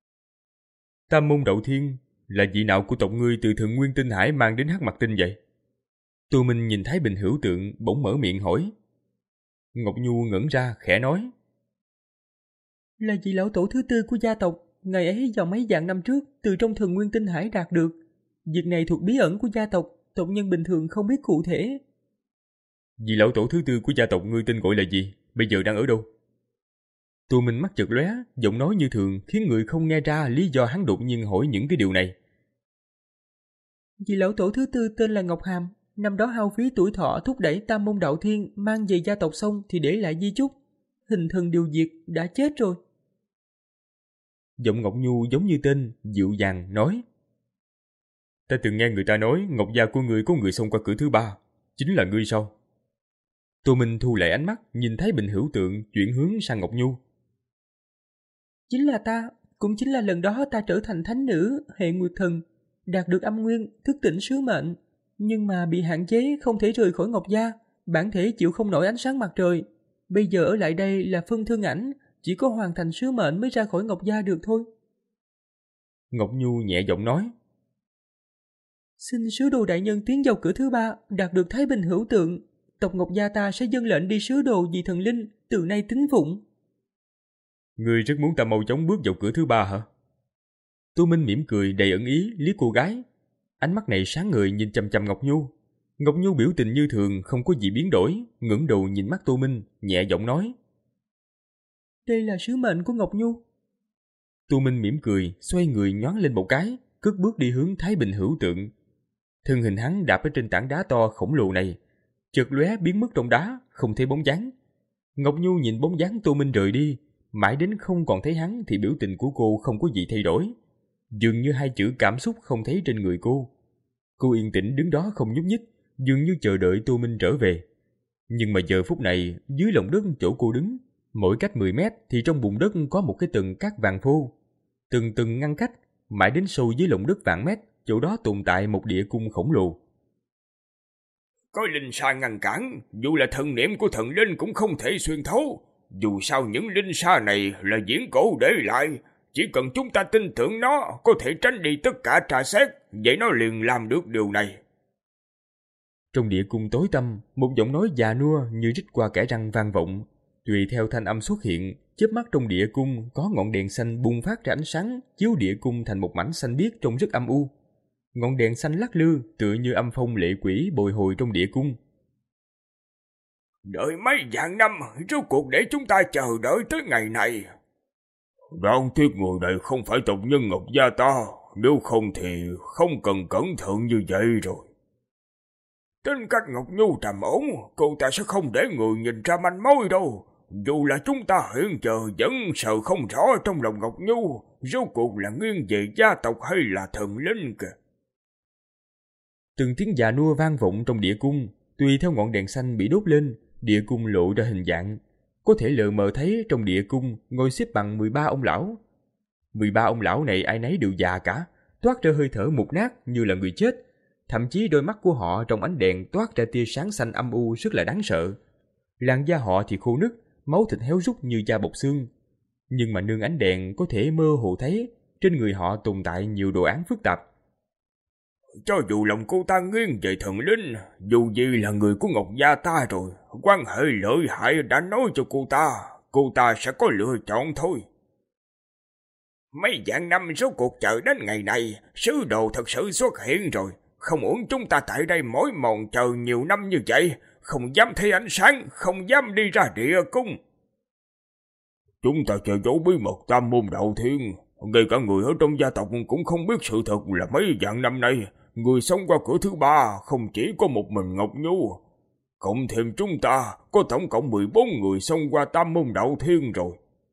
Tam Môn Đạo Thiên là vị nào của tộc ngươi từ Thần Nguyên Tinh Hải mang đến Hắc Mặc Tinh vậy? Tô Minh nhìn Thái Bình hữu tượng bỗng mở miệng hỏi. Ngọc Nhu ngẩn ra khẽ nói. Là vị lão tổ thứ tư của gia tộc, ngày ấy vào mấy vạn năm trước từ trong Thần Nguyên Tinh Hải đạt được. Việc này thuộc bí ẩn của gia tộc, tộc nhân bình thường không biết cụ thể. Vị lão tổ thứ tư của gia tộc ngươi tên gọi là gì? Bây giờ đang ở đâu? Tô Minh mắt chợt lóe, giọng nói như thường khiến người không nghe ra lý do hắn đột nhiên hỏi những cái điều này. Vị lão tổ thứ tư tên là Ngọc Hàm, năm đó hao phí tuổi thọ thúc đẩy Tam Môn Đạo Thiên mang về gia tộc xong thì để lại di chúc, hình thần điều diệt, đã chết rồi. Giọng Ngọc Nhu giống như tên, dịu dàng nói. Ta từng nghe người ta nói Ngọc Gia của ngươi có người xông qua cửa thứ ba, chính là ngươi sao? Tô Minh thu lại ánh mắt, nhìn Thái Bình hữu tượng chuyển hướng sang Ngọc Nhu. Chính là ta, cũng chính là lần đó ta trở thành thánh nữ hệ Nguyệt Thần, đạt được âm nguyên, thức tỉnh sứ mệnh, nhưng mà bị hạn chế không thể rời khỏi Ngọc Gia, bản thể chịu không nổi ánh sáng mặt trời. Bây giờ ở lại đây là phân thân ảnh, chỉ có hoàn thành sứ mệnh mới ra khỏi Ngọc Gia được thôi. Ngọc Nhu nhẹ giọng nói. Xin sứ đồ đại nhân tiến vào cửa thứ ba, đạt được Thái Bình hữu tượng. Tộc Ngọc Gia ta sẽ dâng lệnh đi sứ đồ vì thần linh, từ nay tín phụng. Ngươi rất muốn ta mau chóng bước vào cửa thứ ba hả? Tô Minh mỉm cười đầy ẩn ý liếc cô gái. Ánh mắt này sáng ngời nhìn chằm chằm Ngọc Nhu. Ngọc Nhu biểu tình như thường, không có gì biến đổi, ngẩng đầu nhìn mắt Tô Minh, nhẹ giọng nói. Đây là sứ mệnh của Ngọc Nhu. Tô Minh mỉm cười, xoay người nhoáng lên một cái, cất bước đi hướng Thái Bình hữu tượng. Thân hình hắn đạp ở trên tảng đá to khổng lồ này, chợt lóe biến mất trong đá, không thấy bóng dáng. Ngọc Nhu nhìn bóng dáng Tô Minh rời đi, mãi đến không còn thấy hắn thì biểu tình của cô không có gì thay đổi, dường như hai chữ cảm xúc không thấy trên người cô. Cô yên tĩnh đứng đó không nhúc nhích, dường như chờ đợi Tô Minh trở về. Nhưng mà giờ phút này, dưới lòng đất chỗ cô đứng, mỗi cách mười mét thì trong bùn đất có một cái tầng cát vàng phô, từng từng ngăn cách, mãi đến sâu dưới lòng đất vạn mét, chỗ đó tồn tại một địa cung khổng lồ. có linh sa ngăn cản, dù là thần niệm của thần linh cũng không thể xuyên thấu. Dù sao những linh sa này là viễn cổ để lại, chỉ cần chúng ta tin tưởng nó có thể tránh đi tất cả tra xét, vậy nó liền làm được điều này. Trong địa cung tối tăm, một giọng nói già nua như rít qua kẽ răng vang vọng. Tùy theo thanh âm xuất hiện, chớp mắt trong địa cung có ngọn đèn xanh bùng phát ra ánh sáng, chiếu địa cung thành một mảnh xanh biếc trông rất âm u. Ngọn đèn xanh lắc lư, tựa như âm phong lệ quỷ bồi hồi trong địa cung. Đợi mấy vạn năm, rốt cuộc để chúng ta chờ đợi tới ngày này. Đáng tiếc người này không phải tộc nhân Ngọc Gia ta, nếu không thì không cần cẩn thận như vậy rồi. Tính cách Ngọc Nhu trầm ổn, cô ta sẽ không để người nhìn ra manh mối đâu. Dù là chúng ta hiện giờ vẫn sợ không rõ trong lòng Ngọc Nhu, rốt cuộc là nghiêng về gia tộc hay là thần linh kìa. Từng tiếng già nua vang vọng trong địa cung, tùy theo ngọn đèn xanh bị đốt lên, địa cung lộ ra hình dạng. Có thể lờ mờ thấy trong địa cung ngồi xếp bằng mười ba ông lão. mười ba ông lão này ai nấy đều già cả, toát ra hơi thở mục nát như là người chết. Thậm chí đôi mắt của họ trong ánh đèn toát ra tia sáng xanh âm u rất là đáng sợ. Làn da họ thì khô nứt, máu thịt héo rút như da bọc xương. Nhưng mà nương ánh đèn có thể mơ hồ thấy trên người họ tồn tại nhiều đồ án phức tạp. Cho dù lòng cô ta nghiêng về thần linh, dù gì là người của Ngọc Gia ta rồi, quan hệ lợi hại đã nói cho cô ta, cô ta sẽ có lựa chọn thôi. Mấy vạn năm rốt cuộc chờ đến ngày này, sứ đồ thật sự xuất hiện rồi. Không uổng chúng ta tại đây mỏi mòn chờ nhiều năm như vậy, không dám thấy ánh sáng, không dám đi ra địa cung. Chúng ta che giấu bí mật Tam Môn Đạo Thiên, ngay cả người ở trong gia tộc cũng không biết sự thật là mấy vạn năm nay, người sống qua cửa thứ ba không chỉ có một mình Ngọc Nhu. Cộng thêm chúng ta, có tổng cộng mười bốn người xông qua Tam Môn Đạo Thiên rồi.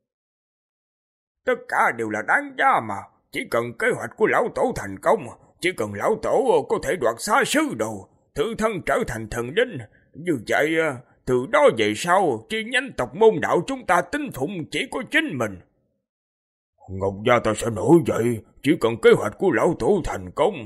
Tất cả đều là đáng giá mà, chỉ cần kế hoạch của lão tổ thành công, chỉ cần lão tổ có thể đoạt xá sứ đồ, tự thân trở thành thần linh, như vậy từ đó về sau, chi nhánh tộc Môn Đạo chúng ta tín phụng chỉ có chính mình. Ngọc Gia ta sẽ nổi dậy, chỉ cần kế hoạch của lão tổ thành công.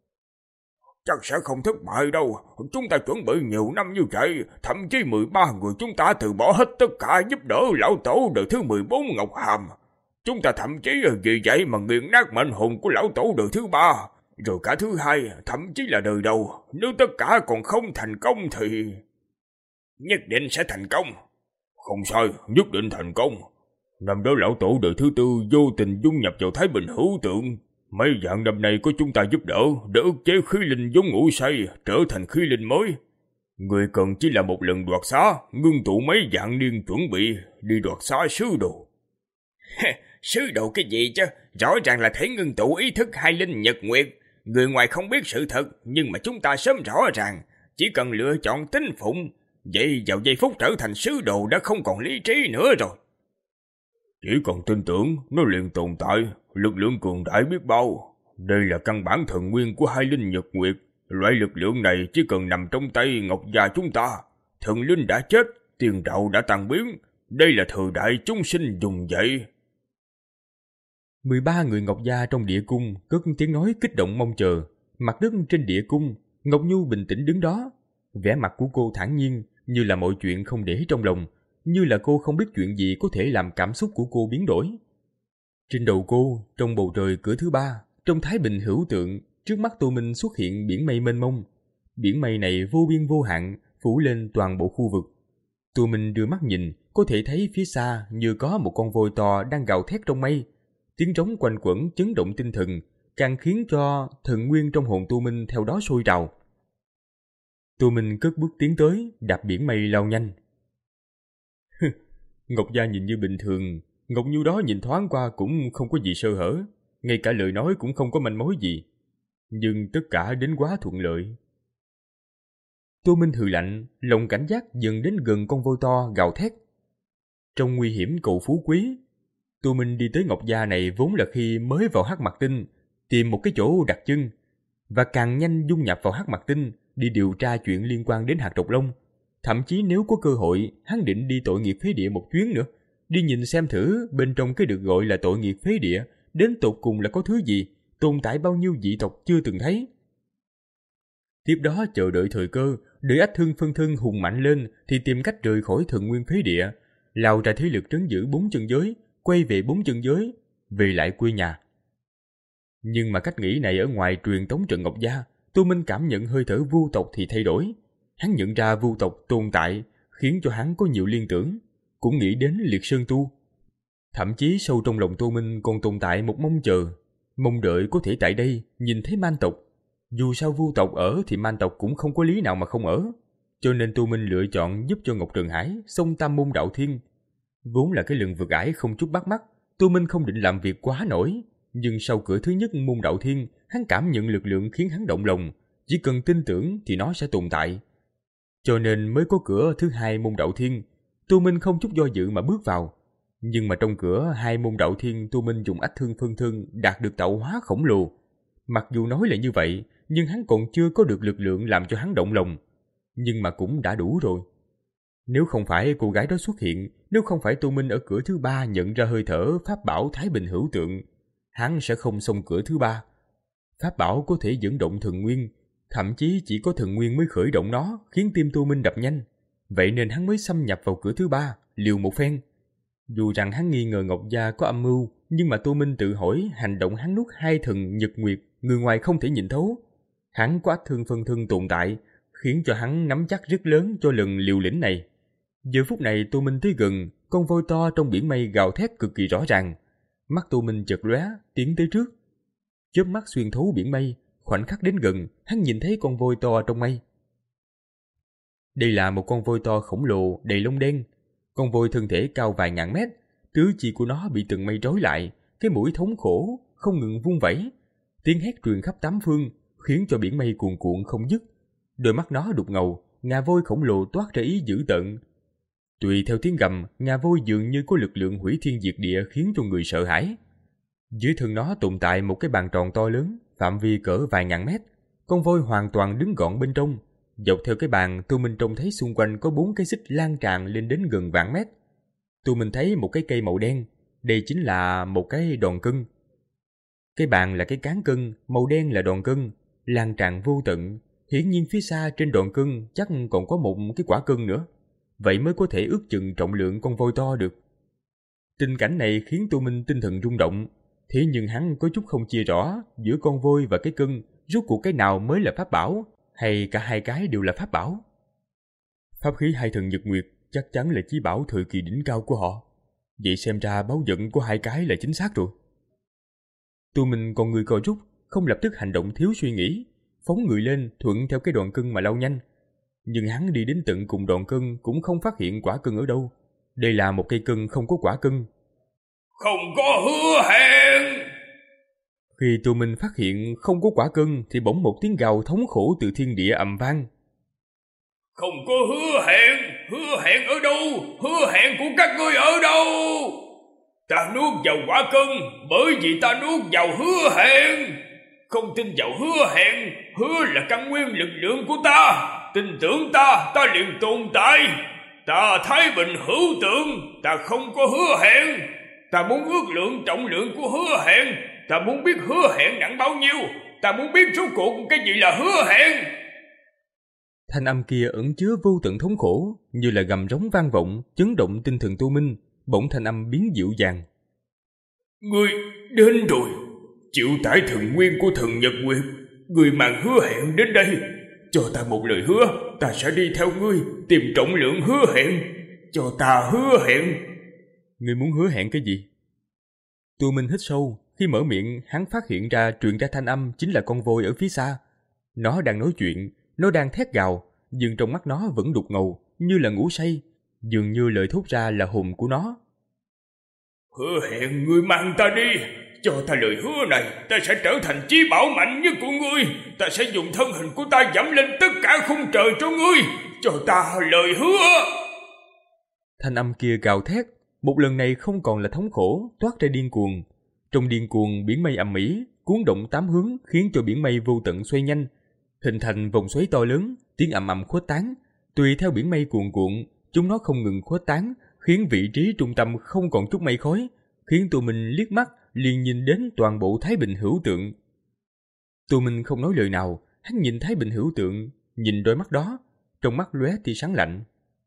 Chắc sẽ không thất bại đâu, chúng ta chuẩn bị nhiều năm như vậy, thậm chí mười ba người chúng ta từ bỏ hết tất cả giúp đỡ lão tổ đời thứ mười bốn Ngọc Hàm. Chúng ta thậm chí vì vậy mà nghiền nát mệnh hồn của lão tổ đời thứ ba, rồi cả thứ hai, thậm chí là đời đầu. Nếu tất cả còn không thành công thì... Nhất định sẽ thành công. Không sai, nhất định thành công. Năm đó lão tổ đời thứ tư vô tình dung nhập vào Thái Bình hữu tượng. Mấy vạn năm nay có chúng ta giúp đỡ, để ức chế khí linh vốn ngủ say, trở thành khí linh mới. Người cần chỉ là một lần đoạt xá, ngưng tụ mấy vạn niên chuẩn bị, đi đoạt xá sứ đồ. Sứ đồ cái gì chứ? Rõ ràng là thể ngưng tụ ý thức hai linh nhật nguyệt. Người ngoài không biết sự thật, nhưng mà chúng ta sớm rõ ràng. Chỉ cần lựa chọn tín phụng, vậy vào giây phút trở thành sứ đồ đã không còn lý trí nữa rồi. Chỉ cần tin tưởng, nó liền tồn tại, lực lượng cường đại biết bao. Đây là căn bản thần nguyên của hai linh nhật nguyệt. Loại lực lượng này chỉ cần nằm trong tay Ngọc Gia chúng ta. Thần linh đã chết, tiền đạo đã tan biến. Đây là thời đại chúng sinh dùng vậy. mười ba người Ngọc Gia trong địa cung cất tiếng nói kích động mong chờ. Mặt đất trên địa cung, Ngọc Nhu bình tĩnh đứng đó. Vẻ mặt của cô thản nhiên, như là mọi chuyện không để trong lòng, như là cô không biết chuyện gì có thể làm cảm xúc của cô biến đổi. Trên đầu cô, trong bầu trời cửa thứ ba, trong Thái Bình hữu tượng, trước mắt Tô Minh xuất hiện biển mây mênh mông. Biển mây này vô biên vô hạn, phủ lên toàn bộ khu vực. Tô Minh đưa mắt nhìn, có thể thấy phía xa như có một con voi to đang gào thét trong mây. Tiếng trống quanh quẩn chấn động tinh thần, càng khiến cho thần nguyên trong hồn Tô Minh theo đó sôi trào. Tô Minh cất bước tiến tới, đạp biển mây lao nhanh. Ngọc Gia nhìn như bình thường, Ngọc Nhu đó nhìn thoáng qua cũng không có gì sơ hở, ngay cả lời nói cũng không có manh mối gì. Nhưng tất cả đến quá thuận lợi. Tô Minh hừ lạnh, lòng cảnh giác dần đến gần con voi to gào thét. Trong nguy hiểm cầu phú quý, Tô Minh đi tới Ngọc Gia này vốn là khi mới vào Hắc Mặc Tinh, tìm một cái chỗ đặt chân, và càng nhanh dung nhập vào Hắc Mặc Tinh, đi điều tra chuyện liên quan đến hạt độc long. Thậm chí nếu có cơ hội, hắn định đi tội nghiệp phế địa một chuyến nữa, đi nhìn xem thử bên trong cái được gọi là tội nghiệp phế địa, đến tột cùng là có thứ gì, tồn tại bao nhiêu dị tộc chưa từng thấy. Tiếp đó chờ đợi thời cơ, đợi Ách Thương phân thân hùng mạnh lên thì tìm cách rời khỏi Thần Nguyên phế địa, lao ra thế lực trấn giữ bốn chân giới, quay về bốn chân giới, về lại quê nhà. Nhưng mà cách nghĩ này ở ngoài truyền tống trận Ngọc Gia, Tô Minh cảm nhận hơi thở vu tộc thì thay đổi. Hắn nhận ra vu tộc tồn tại khiến cho hắn có nhiều liên tưởng, cũng nghĩ đến Liệt Sơn Tu. Thậm chí sâu trong lòng Tô Minh còn tồn tại một mong chờ, mong đợi có thể tại đây nhìn thấy man tộc. Dù sao vu tộc ở thì man tộc cũng không có lý nào mà không ở. Cho nên Tô Minh lựa chọn giúp cho Ngọc Trần Hải xông Tam Môn Đạo Thiên. Vốn là cái lần vượt ải không chút bắt mắt, Tô Minh không định làm việc quá nổi. Nhưng sau cửa thứ nhất Môn Đạo Thiên, hắn cảm nhận lực lượng khiến hắn động lòng. Chỉ cần tin tưởng thì nó sẽ tồn tại. Cho nên mới có cửa thứ hai Môn Đạo Thiên. Tô Minh không chút do dự mà bước vào. Nhưng mà trong cửa hai Môn Đạo Thiên, Tô Minh dùng Ách Thương phân thân đạt được tạo hóa khổng lồ. Mặc dù nói là như vậy, nhưng hắn còn chưa có được lực lượng làm cho hắn động lòng. Nhưng mà cũng đã đủ rồi. Nếu không phải cô gái đó xuất hiện, nếu không phải Tô Minh ở cửa thứ ba nhận ra hơi thở pháp bảo Thái Bình Hữu Tượng, hắn sẽ không xông cửa thứ ba. Pháp bảo có thể dẫn động thần nguyên, thậm chí chỉ có thần nguyên mới khởi động nó, khiến tim Tô Minh đập nhanh. Vậy nên hắn mới xâm nhập vào cửa thứ ba, liều một phen. Dù rằng hắn nghi ngờ Ngọc Gia có âm mưu, nhưng mà Tô Minh tự hỏi hành động hắn nuốt hai thần nhật nguyệt, người ngoài không thể nhìn thấu. Hắn có Ách Thương phân thân tồn tại, khiến cho hắn nắm chắc rất lớn cho lần liều lĩnh này. Giờ phút này Tô Minh tới gần, con voi to trong biển mây gào thét cực kỳ rõ ràng. Mắt Tô Minh chợt lóe, tiến tới trước. Chớp mắt xuyên thấu biển mây, khoảnh khắc đến gần, hắn nhìn thấy con voi to trong mây. Đây là một con voi to khổng lồ đầy lông đen. Con voi thân thể cao vài ngàn mét, tứ chi của nó bị từng mây trói lại, cái mũi thống khổ không ngừng vung vẩy. Tiếng hét truyền khắp tám phương, khiến cho biển mây cuồn cuộn không dứt. Đôi mắt nó đục ngầu, ngà voi khổng lồ toát ra ý dữ tợn. Tùy theo tiếng gầm, ngà voi dường như có lực lượng hủy thiên diệt địa khiến cho người sợ hãi. Dưới thân nó tồn tại một cái bàn tròn to lớn, phạm vi cỡ vài ngàn mét. Con voi hoàn toàn đứng gọn bên trong. Dọc theo cái bàn, Tô Minh trông thấy xung quanh có bốn cái xích lan tràn lên đến gần vạn mét. Tô Minh thấy một cái cây màu đen, đây chính là một cái đòn cân. Cái bàn là cái cán cân, màu đen là đòn cân, lan tràn vô tận. Hiển nhiên phía xa trên đòn cân chắc còn có một cái quả cân nữa. Vậy mới có thể ước chừng trọng lượng con voi to được. Tình cảnh này khiến Tô Minh tinh thần rung động. Thế nhưng hắn có chút không chia rõ giữa con voi và cái cân, rốt cuộc cái nào mới là pháp bảo, hay cả hai cái đều là pháp bảo. Pháp khí hai thần nhật nguyệt chắc chắn là chí bảo thời kỳ đỉnh cao của họ. Vậy xem ra báo giận của hai cái là chính xác rồi. Tô Minh còn người co rút, không lập tức hành động thiếu suy nghĩ, phóng người lên thuận theo cái đoạn cân mà lao nhanh. Nhưng hắn đi đến tận cùng đoạn cân cũng không phát hiện quả cân ở đâu. Đây là một cây cân không có quả cân. Không có hứa hẹn. Khi Tô Minh phát hiện không có quả cân thì bỗng một tiếng gào thống khổ từ thiên địa ầm vang. Không có hứa hẹn, hứa hẹn ở đâu, hứa hẹn của các ngươi ở đâu? Ta nuốt vào quả cân bởi vì ta nuốt vào hứa hẹn. Không tin vào hứa hẹn, hứa là căn nguyên lực lượng của ta. Tin tưởng ta, ta liền tồn tại. Ta Thái Bình Hữu Tượng, ta không có hứa hẹn. Ta muốn ước lượng trọng lượng của hứa hẹn. Ta muốn biết hứa hẹn nặng bao nhiêu. Ta muốn biết rốt cuộc cái gì là hứa hẹn. Thanh âm kia ẩn chứa vô tận thống khổ, như là gầm rống vang vọng, chấn động tinh thần Tô Minh. Bỗng thanh âm biến dịu dàng. Ngươi đến rồi. Chịu tải thần nguyên của thần Nhật Nguyệt. Ngươi mang hứa hẹn đến đây. Cho ta một lời hứa, ta sẽ đi theo ngươi tìm trọng lượng hứa hẹn. Cho ta hứa hẹn. Ngươi muốn hứa hẹn cái gì? Tô Minh hít sâu. Khi mở miệng, hắn phát hiện ra truyền ra thanh âm chính là con voi ở phía xa. Nó đang nói chuyện, nó đang thét gào, nhưng trong mắt nó vẫn đục ngầu, như là ngủ say. Dường như lời thốt ra là hồn của nó. Hứa hẹn ngươi mang ta đi. Cho ta lời hứa này, ta sẽ trở thành chí bảo mạnh nhất của ngươi. Ta sẽ dùng thân hình của ta dẫm lên tất cả khung trời cho ngươi. Cho ta lời hứa. Thanh âm kia gào thét, một lần này không còn là thống khổ, toát ra điên cuồng. Trong điên cuồng, biển mây ầm ĩ, cuốn động tám hướng, khiến cho biển mây vô tận xoay nhanh, hình thành vòng xoáy to lớn, tiếng ầm ầm khuếch tán. Tùy theo biển mây cuồn cuộn, chúng nó không ngừng khuếch tán, khiến vị trí trung tâm không còn chút mây khói, khiến Tô Minh liếc mắt liền nhìn đến toàn bộ Thái Bình Hữu Tượng. Tô Minh không nói lời nào, hắn nhìn Thái Bình Hữu Tượng, nhìn đôi mắt đó, trong mắt lóe tia sáng lạnh.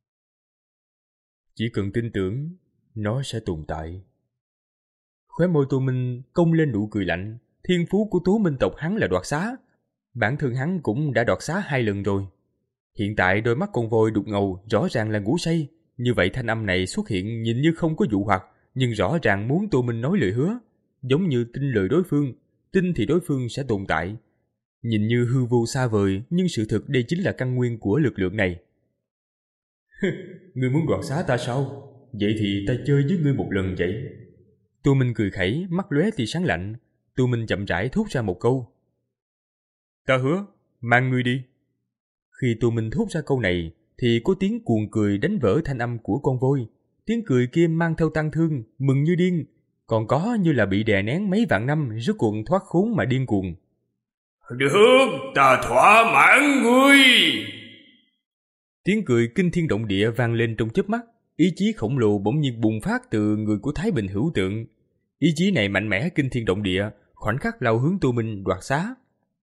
Chỉ cần tin tưởng, nó sẽ tồn tại. Khóe môi Tô Minh cong lên nụ cười lạnh. Thiên phú của Tố Minh tộc hắn là đoạt xá. Bản thân hắn cũng đã đoạt xá hai lần rồi. Hiện tại đôi mắt con voi đục ngầu rõ ràng là ngủ say. Như vậy thanh âm này xuất hiện nhìn như không có dụ hoặc, nhưng rõ ràng muốn Tô Minh nói lời hứa. Giống như tin lời đối phương, tin thì đối phương sẽ tồn tại. Nhìn như hư vô xa vời, nhưng sự thực đây chính là căn nguyên của lực lượng này. Ngươi muốn đoạt xá ta sao? Vậy thì ta chơi với ngươi một lần vậy. Tô Minh cười khẩy, mắt lóe tia sáng lạnh. Tô Minh chậm rãi thốt ra một câu. Ta hứa, mang ngươi đi. Khi Tô Minh thốt ra câu này, thì có tiếng cuồng cười đánh vỡ thanh âm của con voi. Tiếng cười kia mang theo tăng thương, mừng như điên, còn có như là bị đè nén mấy vạn năm, rốt cuộc thoát khốn mà điên cuồng. Được, ta thỏa mãn ngươi. Tiếng cười kinh thiên động địa vang lên trong chớp mắt. Ý chí khổng lồ bỗng nhiên bùng phát từ người của Thái Bình Hữu Tượng. Ý chí này mạnh mẽ kinh thiên động địa, khoảnh khắc lao hướng Tô Minh đoạt xá.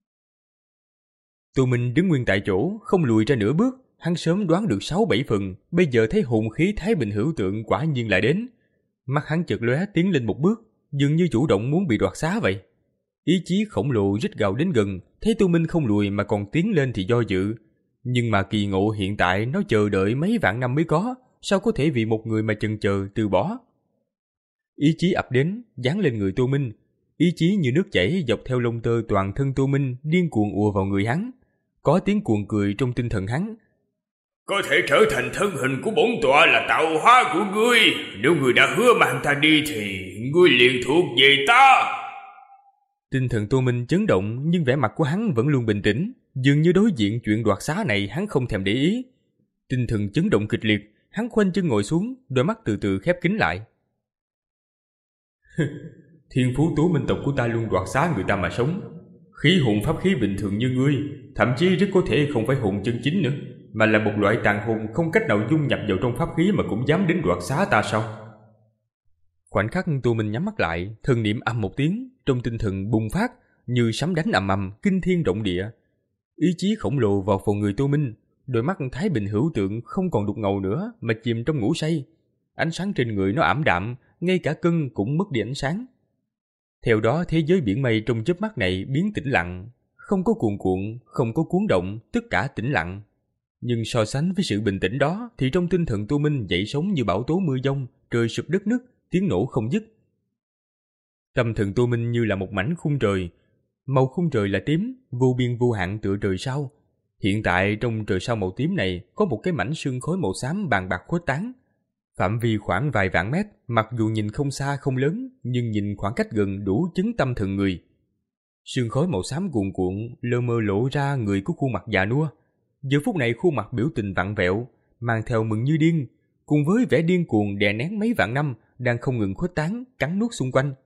Tô Minh đứng nguyên tại chỗ, không lùi ra nửa bước. Hắn sớm đoán được sáu bảy phần, bây giờ thấy hồn khí Thái Bình Hữu Tượng quả nhiên lại đến. Mắt hắn chợt lóe tiến lên một bước, dường như chủ động muốn bị đoạt xá vậy. Ý chí khổng lồ rít gào đến gần, thấy Tô Minh không lùi mà còn tiến lên thì do dự. Nhưng mà kỳ ngộ hiện tại nó chờ đợi mấy vạn năm mới có, sao có thể vì một người mà chần chờ từ bỏ. Ý chí ập đến, giáng lên người Tô Minh. Ý chí như nước chảy dọc theo lông tơ toàn thân Tô Minh điên cuồng ùa vào người hắn. Có tiếng cuồng cười trong tinh thần hắn. Có thể trở thành thân hình của bổn tọa là tạo hóa của ngươi. Nếu ngươi đã hứa mang ta đi thì ngươi liền thuộc về ta. Tinh thần Tô Minh chấn động, nhưng vẻ mặt của hắn vẫn luôn bình tĩnh. Dường như đối diện chuyện đoạt xá này hắn không thèm để ý. Tinh thần chấn động kịch liệt, hắn khoanh chân ngồi xuống, đôi mắt từ từ khép kín lại. Thiên phú Tố Minh tộc của ta luôn đoạt xá người ta mà sống. Khí hồn pháp khí bình thường như ngươi, thậm chí rất có thể không phải hồn chân chính nữa, mà là một loại tàn hồn không cách nào dung nhập vào trong pháp khí mà cũng dám đến đoạt xá ta sao? Khoảnh khắc Tô Minh nhắm mắt lại, thần niệm âm một tiếng, trong tinh thần bùng phát như sấm đánh ầm ầm, kinh thiên động địa. Ý chí khổng lồ vào phòng người Tô Minh, đôi mắt Thái Bình Hữu Tượng không còn đục ngầu nữa mà chìm trong ngủ say. Ánh sáng trên người nó ảm đạm, ngay cả cân cũng mất đi ánh sáng. Theo đó thế giới biển mây trong chớp mắt này biến tĩnh lặng, không có cuồn cuộn, không có cuốn động, tất cả tĩnh lặng. Nhưng so sánh với sự bình tĩnh đó thì trong tinh thần Tô Minh dậy sóng như bão tố mưa giông, trời sụp đất nứt, tiếng nổ không dứt. Tâm thần Tô Minh như là một mảnh khung trời, màu khung trời là tím, vô biên vô hạn tựa trời sao. Hiện tại trong trời sao màu tím này có một cái mảnh sương khói màu xám bàn bạc khuếch tán. Phạm vi khoảng vài vạn mét, mặc dù nhìn không xa không lớn, nhưng nhìn khoảng cách gần đủ chứng tâm thần người. Sương khói màu xám cuồn cuộn, lơ mơ lộ ra người có khuôn mặt già nua. Giờ phút này khuôn mặt biểu tình vặn vẹo, mang theo mừng như điên, cùng với vẻ điên cuồng đè nén mấy vạn năm đang không ngừng khuếch tán, cắn nuốt xung quanh.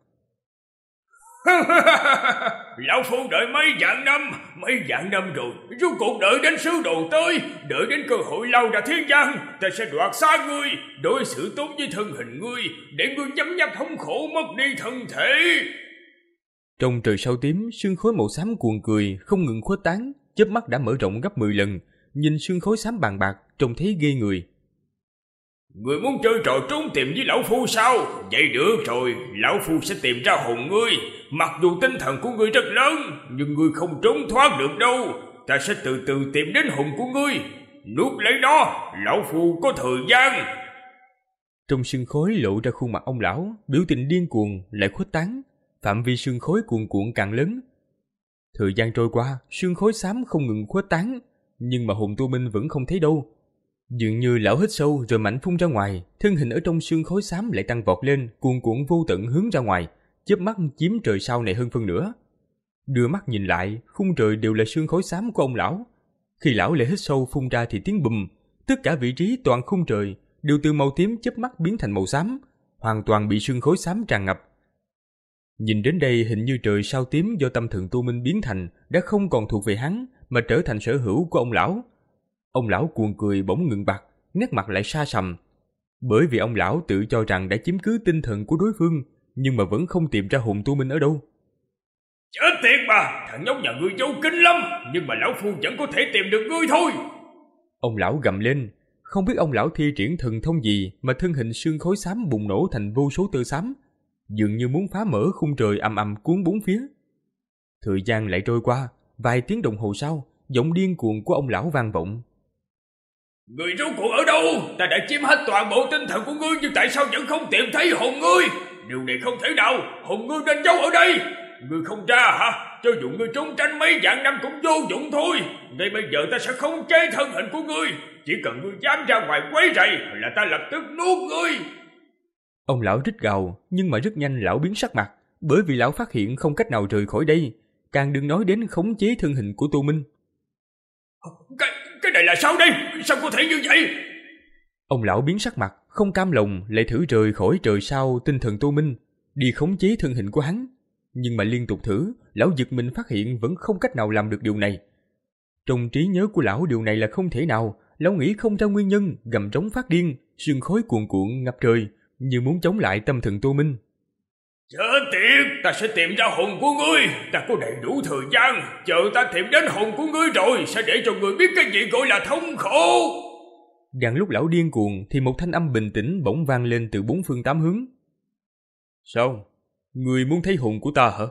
Lão phu đợi mấy vạn năm, mấy vạn năm rồi, rốt cuộc đợi đến sứ đồ tới, đợi đến cơ hội lao ra thiên giang, ta sẽ đoạt xá ngươi, đối xử tốt với thân hình ngươi, để ngươi nhấm nháp thống khổ mất đi thân thể. Trong trời sao tím, sương khói màu xám cuồn cười, không ngừng khuếch tán, chớp mắt đã mở rộng gấp mười lần, nhìn sương khói xám bàn bạc, trông thấy ghê người. Ngươi muốn chơi trò trốn tìm với lão phu sao? Vậy được rồi, lão phu sẽ tìm ra hồn ngươi. Mặc dù tinh thần của ngươi rất lớn, nhưng ngươi không trốn thoát được đâu. Ta sẽ từ từ tìm đến hồn của ngươi. Nuốt lấy nó, lão phu có thời gian. Trong sương khói lộ ra khuôn mặt ông lão, biểu tình điên cuồng lại khuếch tán, phạm vi sương khói cuồn cuộn càng lớn. Thời gian trôi qua, sương khói xám không ngừng khuếch tán, nhưng mà hồn Tô Minh vẫn không thấy đâu. Dường như lão hít sâu rồi mạnh phun ra ngoài, thân hình ở trong sương khói xám lại tăng vọt lên, cuồn cuộn vô tận hướng ra ngoài, chớp mắt chiếm trời sau này hơn phân nửa. Đưa mắt nhìn lại, khung trời đều là sương khói xám của ông lão. Khi lão lại hít sâu phun ra thì tiếng bùm, tất cả vị trí toàn khung trời đều từ màu tím chớp mắt biến thành màu xám, hoàn toàn bị sương khói xám tràn ngập. Nhìn đến đây hình như trời sao tím do tâm thần Tô Minh biến thành đã không còn thuộc về hắn mà trở thành sở hữu của ông lão. Ông lão cuồng cười bỗng ngừng bặt, nét mặt lại sa sầm. Bởi vì ông lão tự cho rằng đã chiếm cứ tinh thần của đối phương, nhưng mà vẫn không tìm ra hồn Tô Minh ở đâu. Chết tiệt mà, thằng nhóc nhà ngươi giấu kín lắm, nhưng mà lão phu vẫn có thể tìm được ngươi thôi. Ông lão gầm lên, không biết ông lão thi triển thần thông gì mà thân hình sương khói xám bùng nổ thành vô số tơ xám, dường như muốn phá mở khung trời ầm ầm cuốn bốn phía. Thời gian lại trôi qua, vài tiếng đồng hồ sau, giọng điên cuồng của ông lão vang vọng. Người rốt cuộc ở đâu? Ta đã chiếm hết toàn bộ tinh thần của ngươi, nhưng tại sao vẫn không tìm thấy hồn ngươi? Điều này không thể nào, hồn ngươi nên giấu ở đây. Ngươi không ra hả? Cho dù ngươi trốn tránh mấy vạn năm cũng vô dụng thôi. Ngay bây giờ ta sẽ khống chế thân hình của ngươi. Chỉ cần ngươi dám ra ngoài quấy rầy là ta lập tức nuốt ngươi. Ông lão rít gào, nhưng mà rất nhanh lão biến sắc mặt, bởi vì lão phát hiện không cách nào rời khỏi đây, càng đừng nói đến khống chế thân hình của Tô Minh. Cái, cái này là sao đây? Sao có thể như vậy? Ông lão biến sắc mặt, không cam lòng lại thử rời khỏi trời sao tinh thần Tô Minh, đi khống chế thân hình của hắn. Nhưng mà liên tục thử, lão giật mình phát hiện vẫn không cách nào làm được điều này. Trong trí nhớ của lão điều này là không thể nào, lão nghĩ không ra nguyên nhân, gầm trống phát điên, sương khói cuồn cuộn ngập trời, như muốn chống lại tâm thần Tô Minh. Chết tiệt, ta sẽ tìm ra hồn của ngươi. Ta có đầy đủ thời gian. Chờ ta tìm đến hồn của ngươi rồi, sẽ để cho ngươi biết cái gì gọi là thống khổ. Đang lúc lão điên cuồng thì một thanh âm bình tĩnh bỗng vang lên từ bốn phương tám hướng. Sao? Ngươi muốn thấy hồn của ta hả?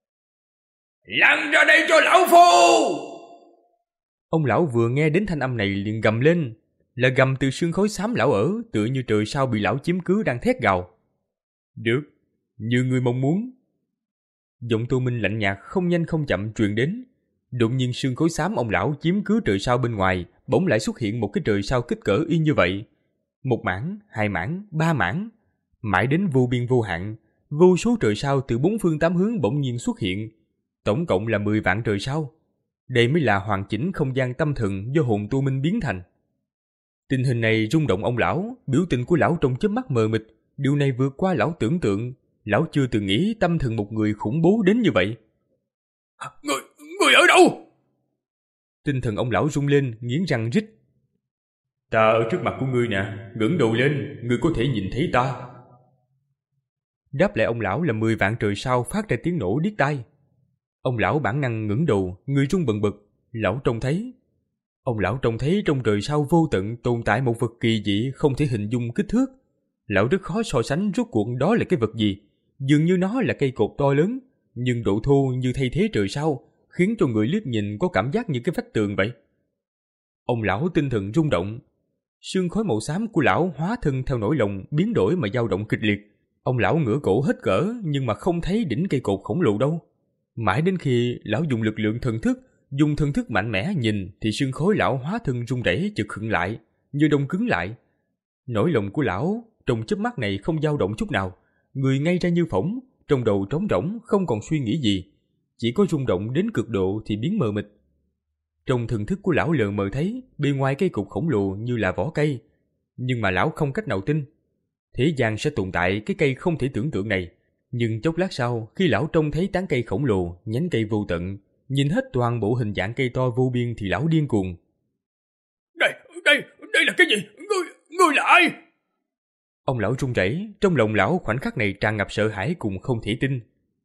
Lăn ra đây cho lão phu! Ông lão vừa nghe đến thanh âm này liền gầm lên, là gầm từ sương khói xám lão ở, tựa như trời sao bị lão chiếm cứ đang thét gào. Được, như ngươi mong muốn. Giọng Tô Minh lạnh nhạt không nhanh không chậm truyền đến. Đột nhiên sương khói xám ông lão chiếm cứ trời sao bên ngoài, bỗng lại xuất hiện một cái trời sao kích cỡ y như vậy. Một mảng, hai mảng, ba mảng, mãi đến vô biên vô hạn, vô số trời sao từ bốn phương tám hướng bỗng nhiên xuất hiện, tổng cộng là mười vạn trời sao. Đây mới là hoàn chỉnh không gian tâm thần do hồn Tô Minh biến thành. Tình hình này rung động ông lão, biểu tình của lão trong chớp mắt mờ mịt, điều này vượt qua lão tưởng tượng, lão chưa từng nghĩ tâm thần một người khủng bố đến như vậy. Người, người ở đâu? Tinh thần ông lão rung lên, nghiến răng rít. Ta ở trước mặt của ngươi nè, ngẩng đầu lên, ngươi có thể nhìn thấy ta. Đáp lại ông lão là mười vạn trời sao phát ra tiếng nổ điếc tai. Ông lão bản năng ngẩng đầu, người rung bần bật, lão trông thấy. Ông lão trông thấy trong trời sao vô tận tồn tại một vật kỳ dị không thể hình dung kích thước. Lão rất khó so sánh rốt cuộc đó là cái vật gì. Dường như nó là cây cột to lớn, nhưng độ thô như thay thế trời sao, khiến cho người liếc nhìn có cảm giác như cái vách tường vậy. Ông lão tinh thần rung động. Sương khói màu xám của lão hóa thân theo nỗi lòng biến đổi mà dao động kịch liệt. Ông lão ngửa cổ hết cỡ nhưng mà không thấy đỉnh cây cột khổng lồ đâu. Mãi đến khi lão dùng lực lượng thần thức, dùng thần thức mạnh mẽ nhìn thì sương khói lão hóa thân rung rẩy chợt khựng lại, như đông cứng lại. Nỗi lòng của lão trong chớp mắt này không dao động chút nào, người ngay ra như phỗng, trong đầu trống rỗng không còn suy nghĩ gì, chỉ có rung động đến cực độ thì biến mờ mịt. Trong thần thức của lão lờ mờ thấy bề ngoài cây cột khổng lồ như là vỏ cây, nhưng mà lão không cách nào tin thế gian sẽ tồn tại cái cây không thể tưởng tượng này. Nhưng chốc lát sau, khi lão trông thấy tán cây khổng lồ, nhánh cây vô tận, nhìn hết toàn bộ hình dạng cây to vô biên thì lão điên cuồng. Đây, đây, đây là cái gì? Ngươi, ngươi là ai? Ông lão run rẩy, trong lòng lão khoảnh khắc này tràn ngập sợ hãi cùng không thể tin.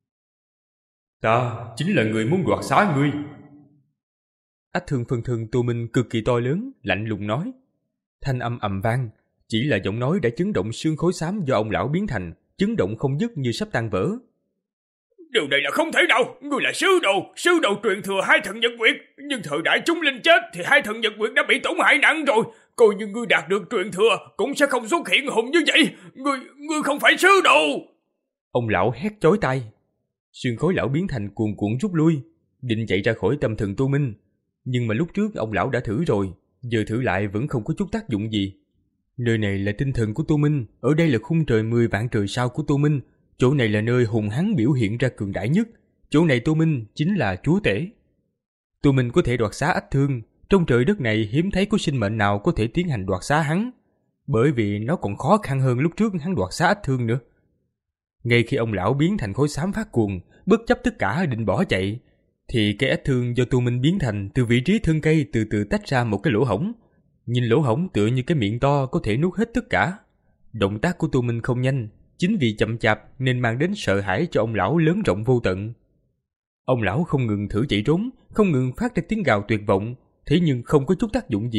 Ta chính là người muốn đoạt xá ngươi. Ách thương phân thân Tô Minh cực kỳ to lớn, lạnh lùng nói. Thanh âm ầm vang, chỉ là giọng nói đã chấn động xương khối xám do ông lão biến thành, chấn động không dứt như sắp tan vỡ. Điều này là không thể nào, ngươi là sứ đồ, sứ đồ truyền thừa hai thần nhật nguyệt, nhưng thời đại chúng linh chết thì hai thần nhật nguyệt đã bị tổn hại nặng rồi, coi như ngươi đạt được truyền thừa cũng sẽ không xuất hiện hồn như vậy, ngươi, ngươi không phải sứ đồ. Ông lão hét chói tai. Xương khối lão biến thành cuồn cuộn rút lui, định chạy ra khỏi tâm thần Tô Minh, nhưng mà lúc trước ông lão đã thử rồi, giờ thử lại vẫn không có chút tác dụng gì. Nơi này là tinh thần của Tô Minh, ở đây là khung trời mười vạn trời sao của Tô Minh, chỗ này là nơi hùng hán biểu hiện ra cường đại nhất, chỗ này Tô Minh chính là chúa tể. Tô Minh có thể đoạt xá Ách Thương, trong trời đất này hiếm thấy có sinh mệnh nào có thể tiến hành đoạt xá hắn, bởi vì nó còn khó khăn hơn lúc trước hắn đoạt xá Ách Thương nữa. Ngay khi ông lão biến thành khối xám phát cuồng, bất chấp tất cả định bỏ chạy, thì cây Ách Thương do Tô Minh biến thành từ vị trí thân cây từ từ tách ra một cái lỗ hổng. Nhìn lỗ hổng tựa như cái miệng to có thể nuốt hết tất cả. Động tác của Tô Minh không nhanh, chính vì chậm chạp nên mang đến sợ hãi cho ông lão lớn rộng vô tận. Ông lão không ngừng thử chạy trốn, không ngừng phát ra tiếng gào tuyệt vọng, thế nhưng không có chút tác dụng gì,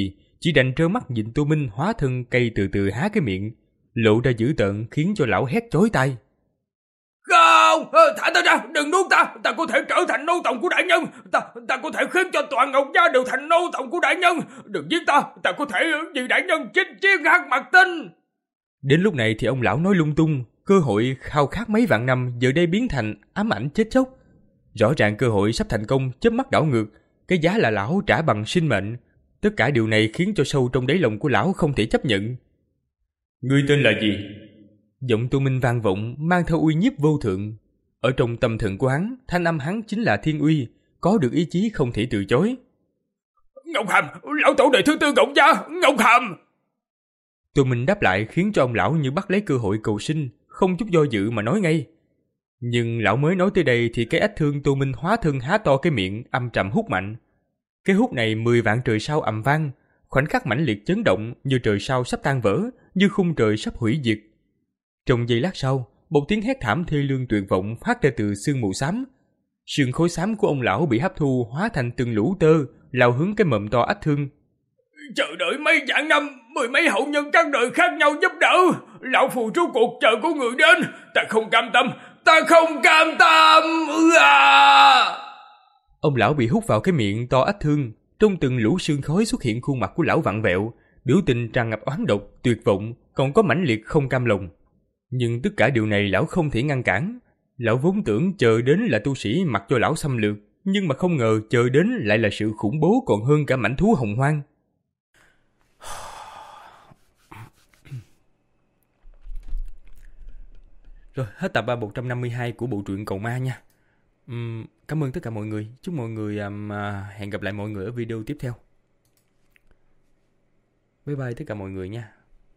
chỉ đành trơ mắt nhìn Tô Minh hóa thân cây từ từ há cái miệng, lộ ra dữ tợn khiến cho lão hét chói tai. Không, thả ta ra, đừng nuốt ta, ta có thể trở thành nô tòng của đại nhân, ta ta có thể khiến cho toàn Ngọc gia đều thành nô tòng của đại nhân, đừng giết ta, ta có thể vì đại nhân chinh chiến Hắc Mặt Tinh. Đến lúc này thì ông lão nói lung tung, cơ hội khao khát mấy vạn năm giờ đây biến thành ám ảnh chết chóc. Rõ ràng cơ hội sắp thành công chớp mắt đảo ngược, cái giá là lão trả bằng sinh mệnh. Tất cả điều này khiến cho sâu trong đáy lòng của lão không thể chấp nhận. Ngươi tên là gì? Giọng Tô Minh vang vọng, mang theo uy nhiếp vô thượng. Ở trong tâm thần của hắn, thanh âm hắn chính là thiên uy, có được ý chí không thể từ chối. Ngọc Hàm, lão tổ đệ thứ tư Ngọc gia, Ngọc Hàm. Tô Minh đáp lại khiến cho ông lão như bắt lấy cơ hội cầu sinh, không chút do dự mà nói ngay. Nhưng lão mới nói tới đây thì cái ách thương Tô Minh hóa thân há to cái miệng, âm trầm hút mạnh. Cái hút này mười vạn trời sao ầm vang, khoảnh khắc mãnh liệt chấn động như trời sao sắp tan vỡ, như khung trời sắp hủy diệt. Trong giây lát sau, một tiếng hét thảm thê lương tuyệt vọng phát ra từ sương mù xám. Sương khối xám của ông lão bị hấp thu hóa thành từng lũ tơ, lao hướng cái mầm to ách thương. Chờ đợi mấy vạn năm, mười mấy hậu nhân các đời khác nhau giúp đỡ, lão phù rốt cuộc chờ có người đến, ta không cam tâm, ta không cam tâm. À! Ông lão bị hút vào cái miệng to ách thương, trong từng lũ sương khói xuất hiện khuôn mặt của lão vặn vẹo, biểu tình tràn ngập oán độc, tuyệt vọng, còn có mãnh liệt không cam lòng. Nhưng tất cả điều này lão không thể ngăn cản. Lão vốn tưởng chờ đến là tu sĩ mặc cho lão xâm lược, nhưng mà không ngờ chờ đến lại là sự khủng bố còn hơn cả mãnh thú hồng hoang. Rồi, hết tập một trăm năm mươi hai của bộ truyện Cầu Ma nha. Uhm, cảm ơn tất cả mọi người. Chúc mọi người um, uh, hẹn gặp lại mọi người ở video tiếp theo. Bye bye tất cả mọi người nha.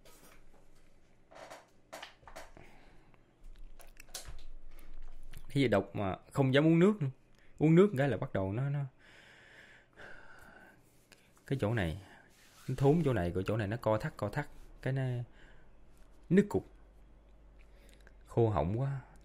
Bây giờ đọc mà không dám uống nước. Uống nước cái là bắt đầu nó nó cái chỗ này nó thốn chỗ này, rồi chỗ này nó co thắt co thắt, cái nó nứt cục, khô họng quá.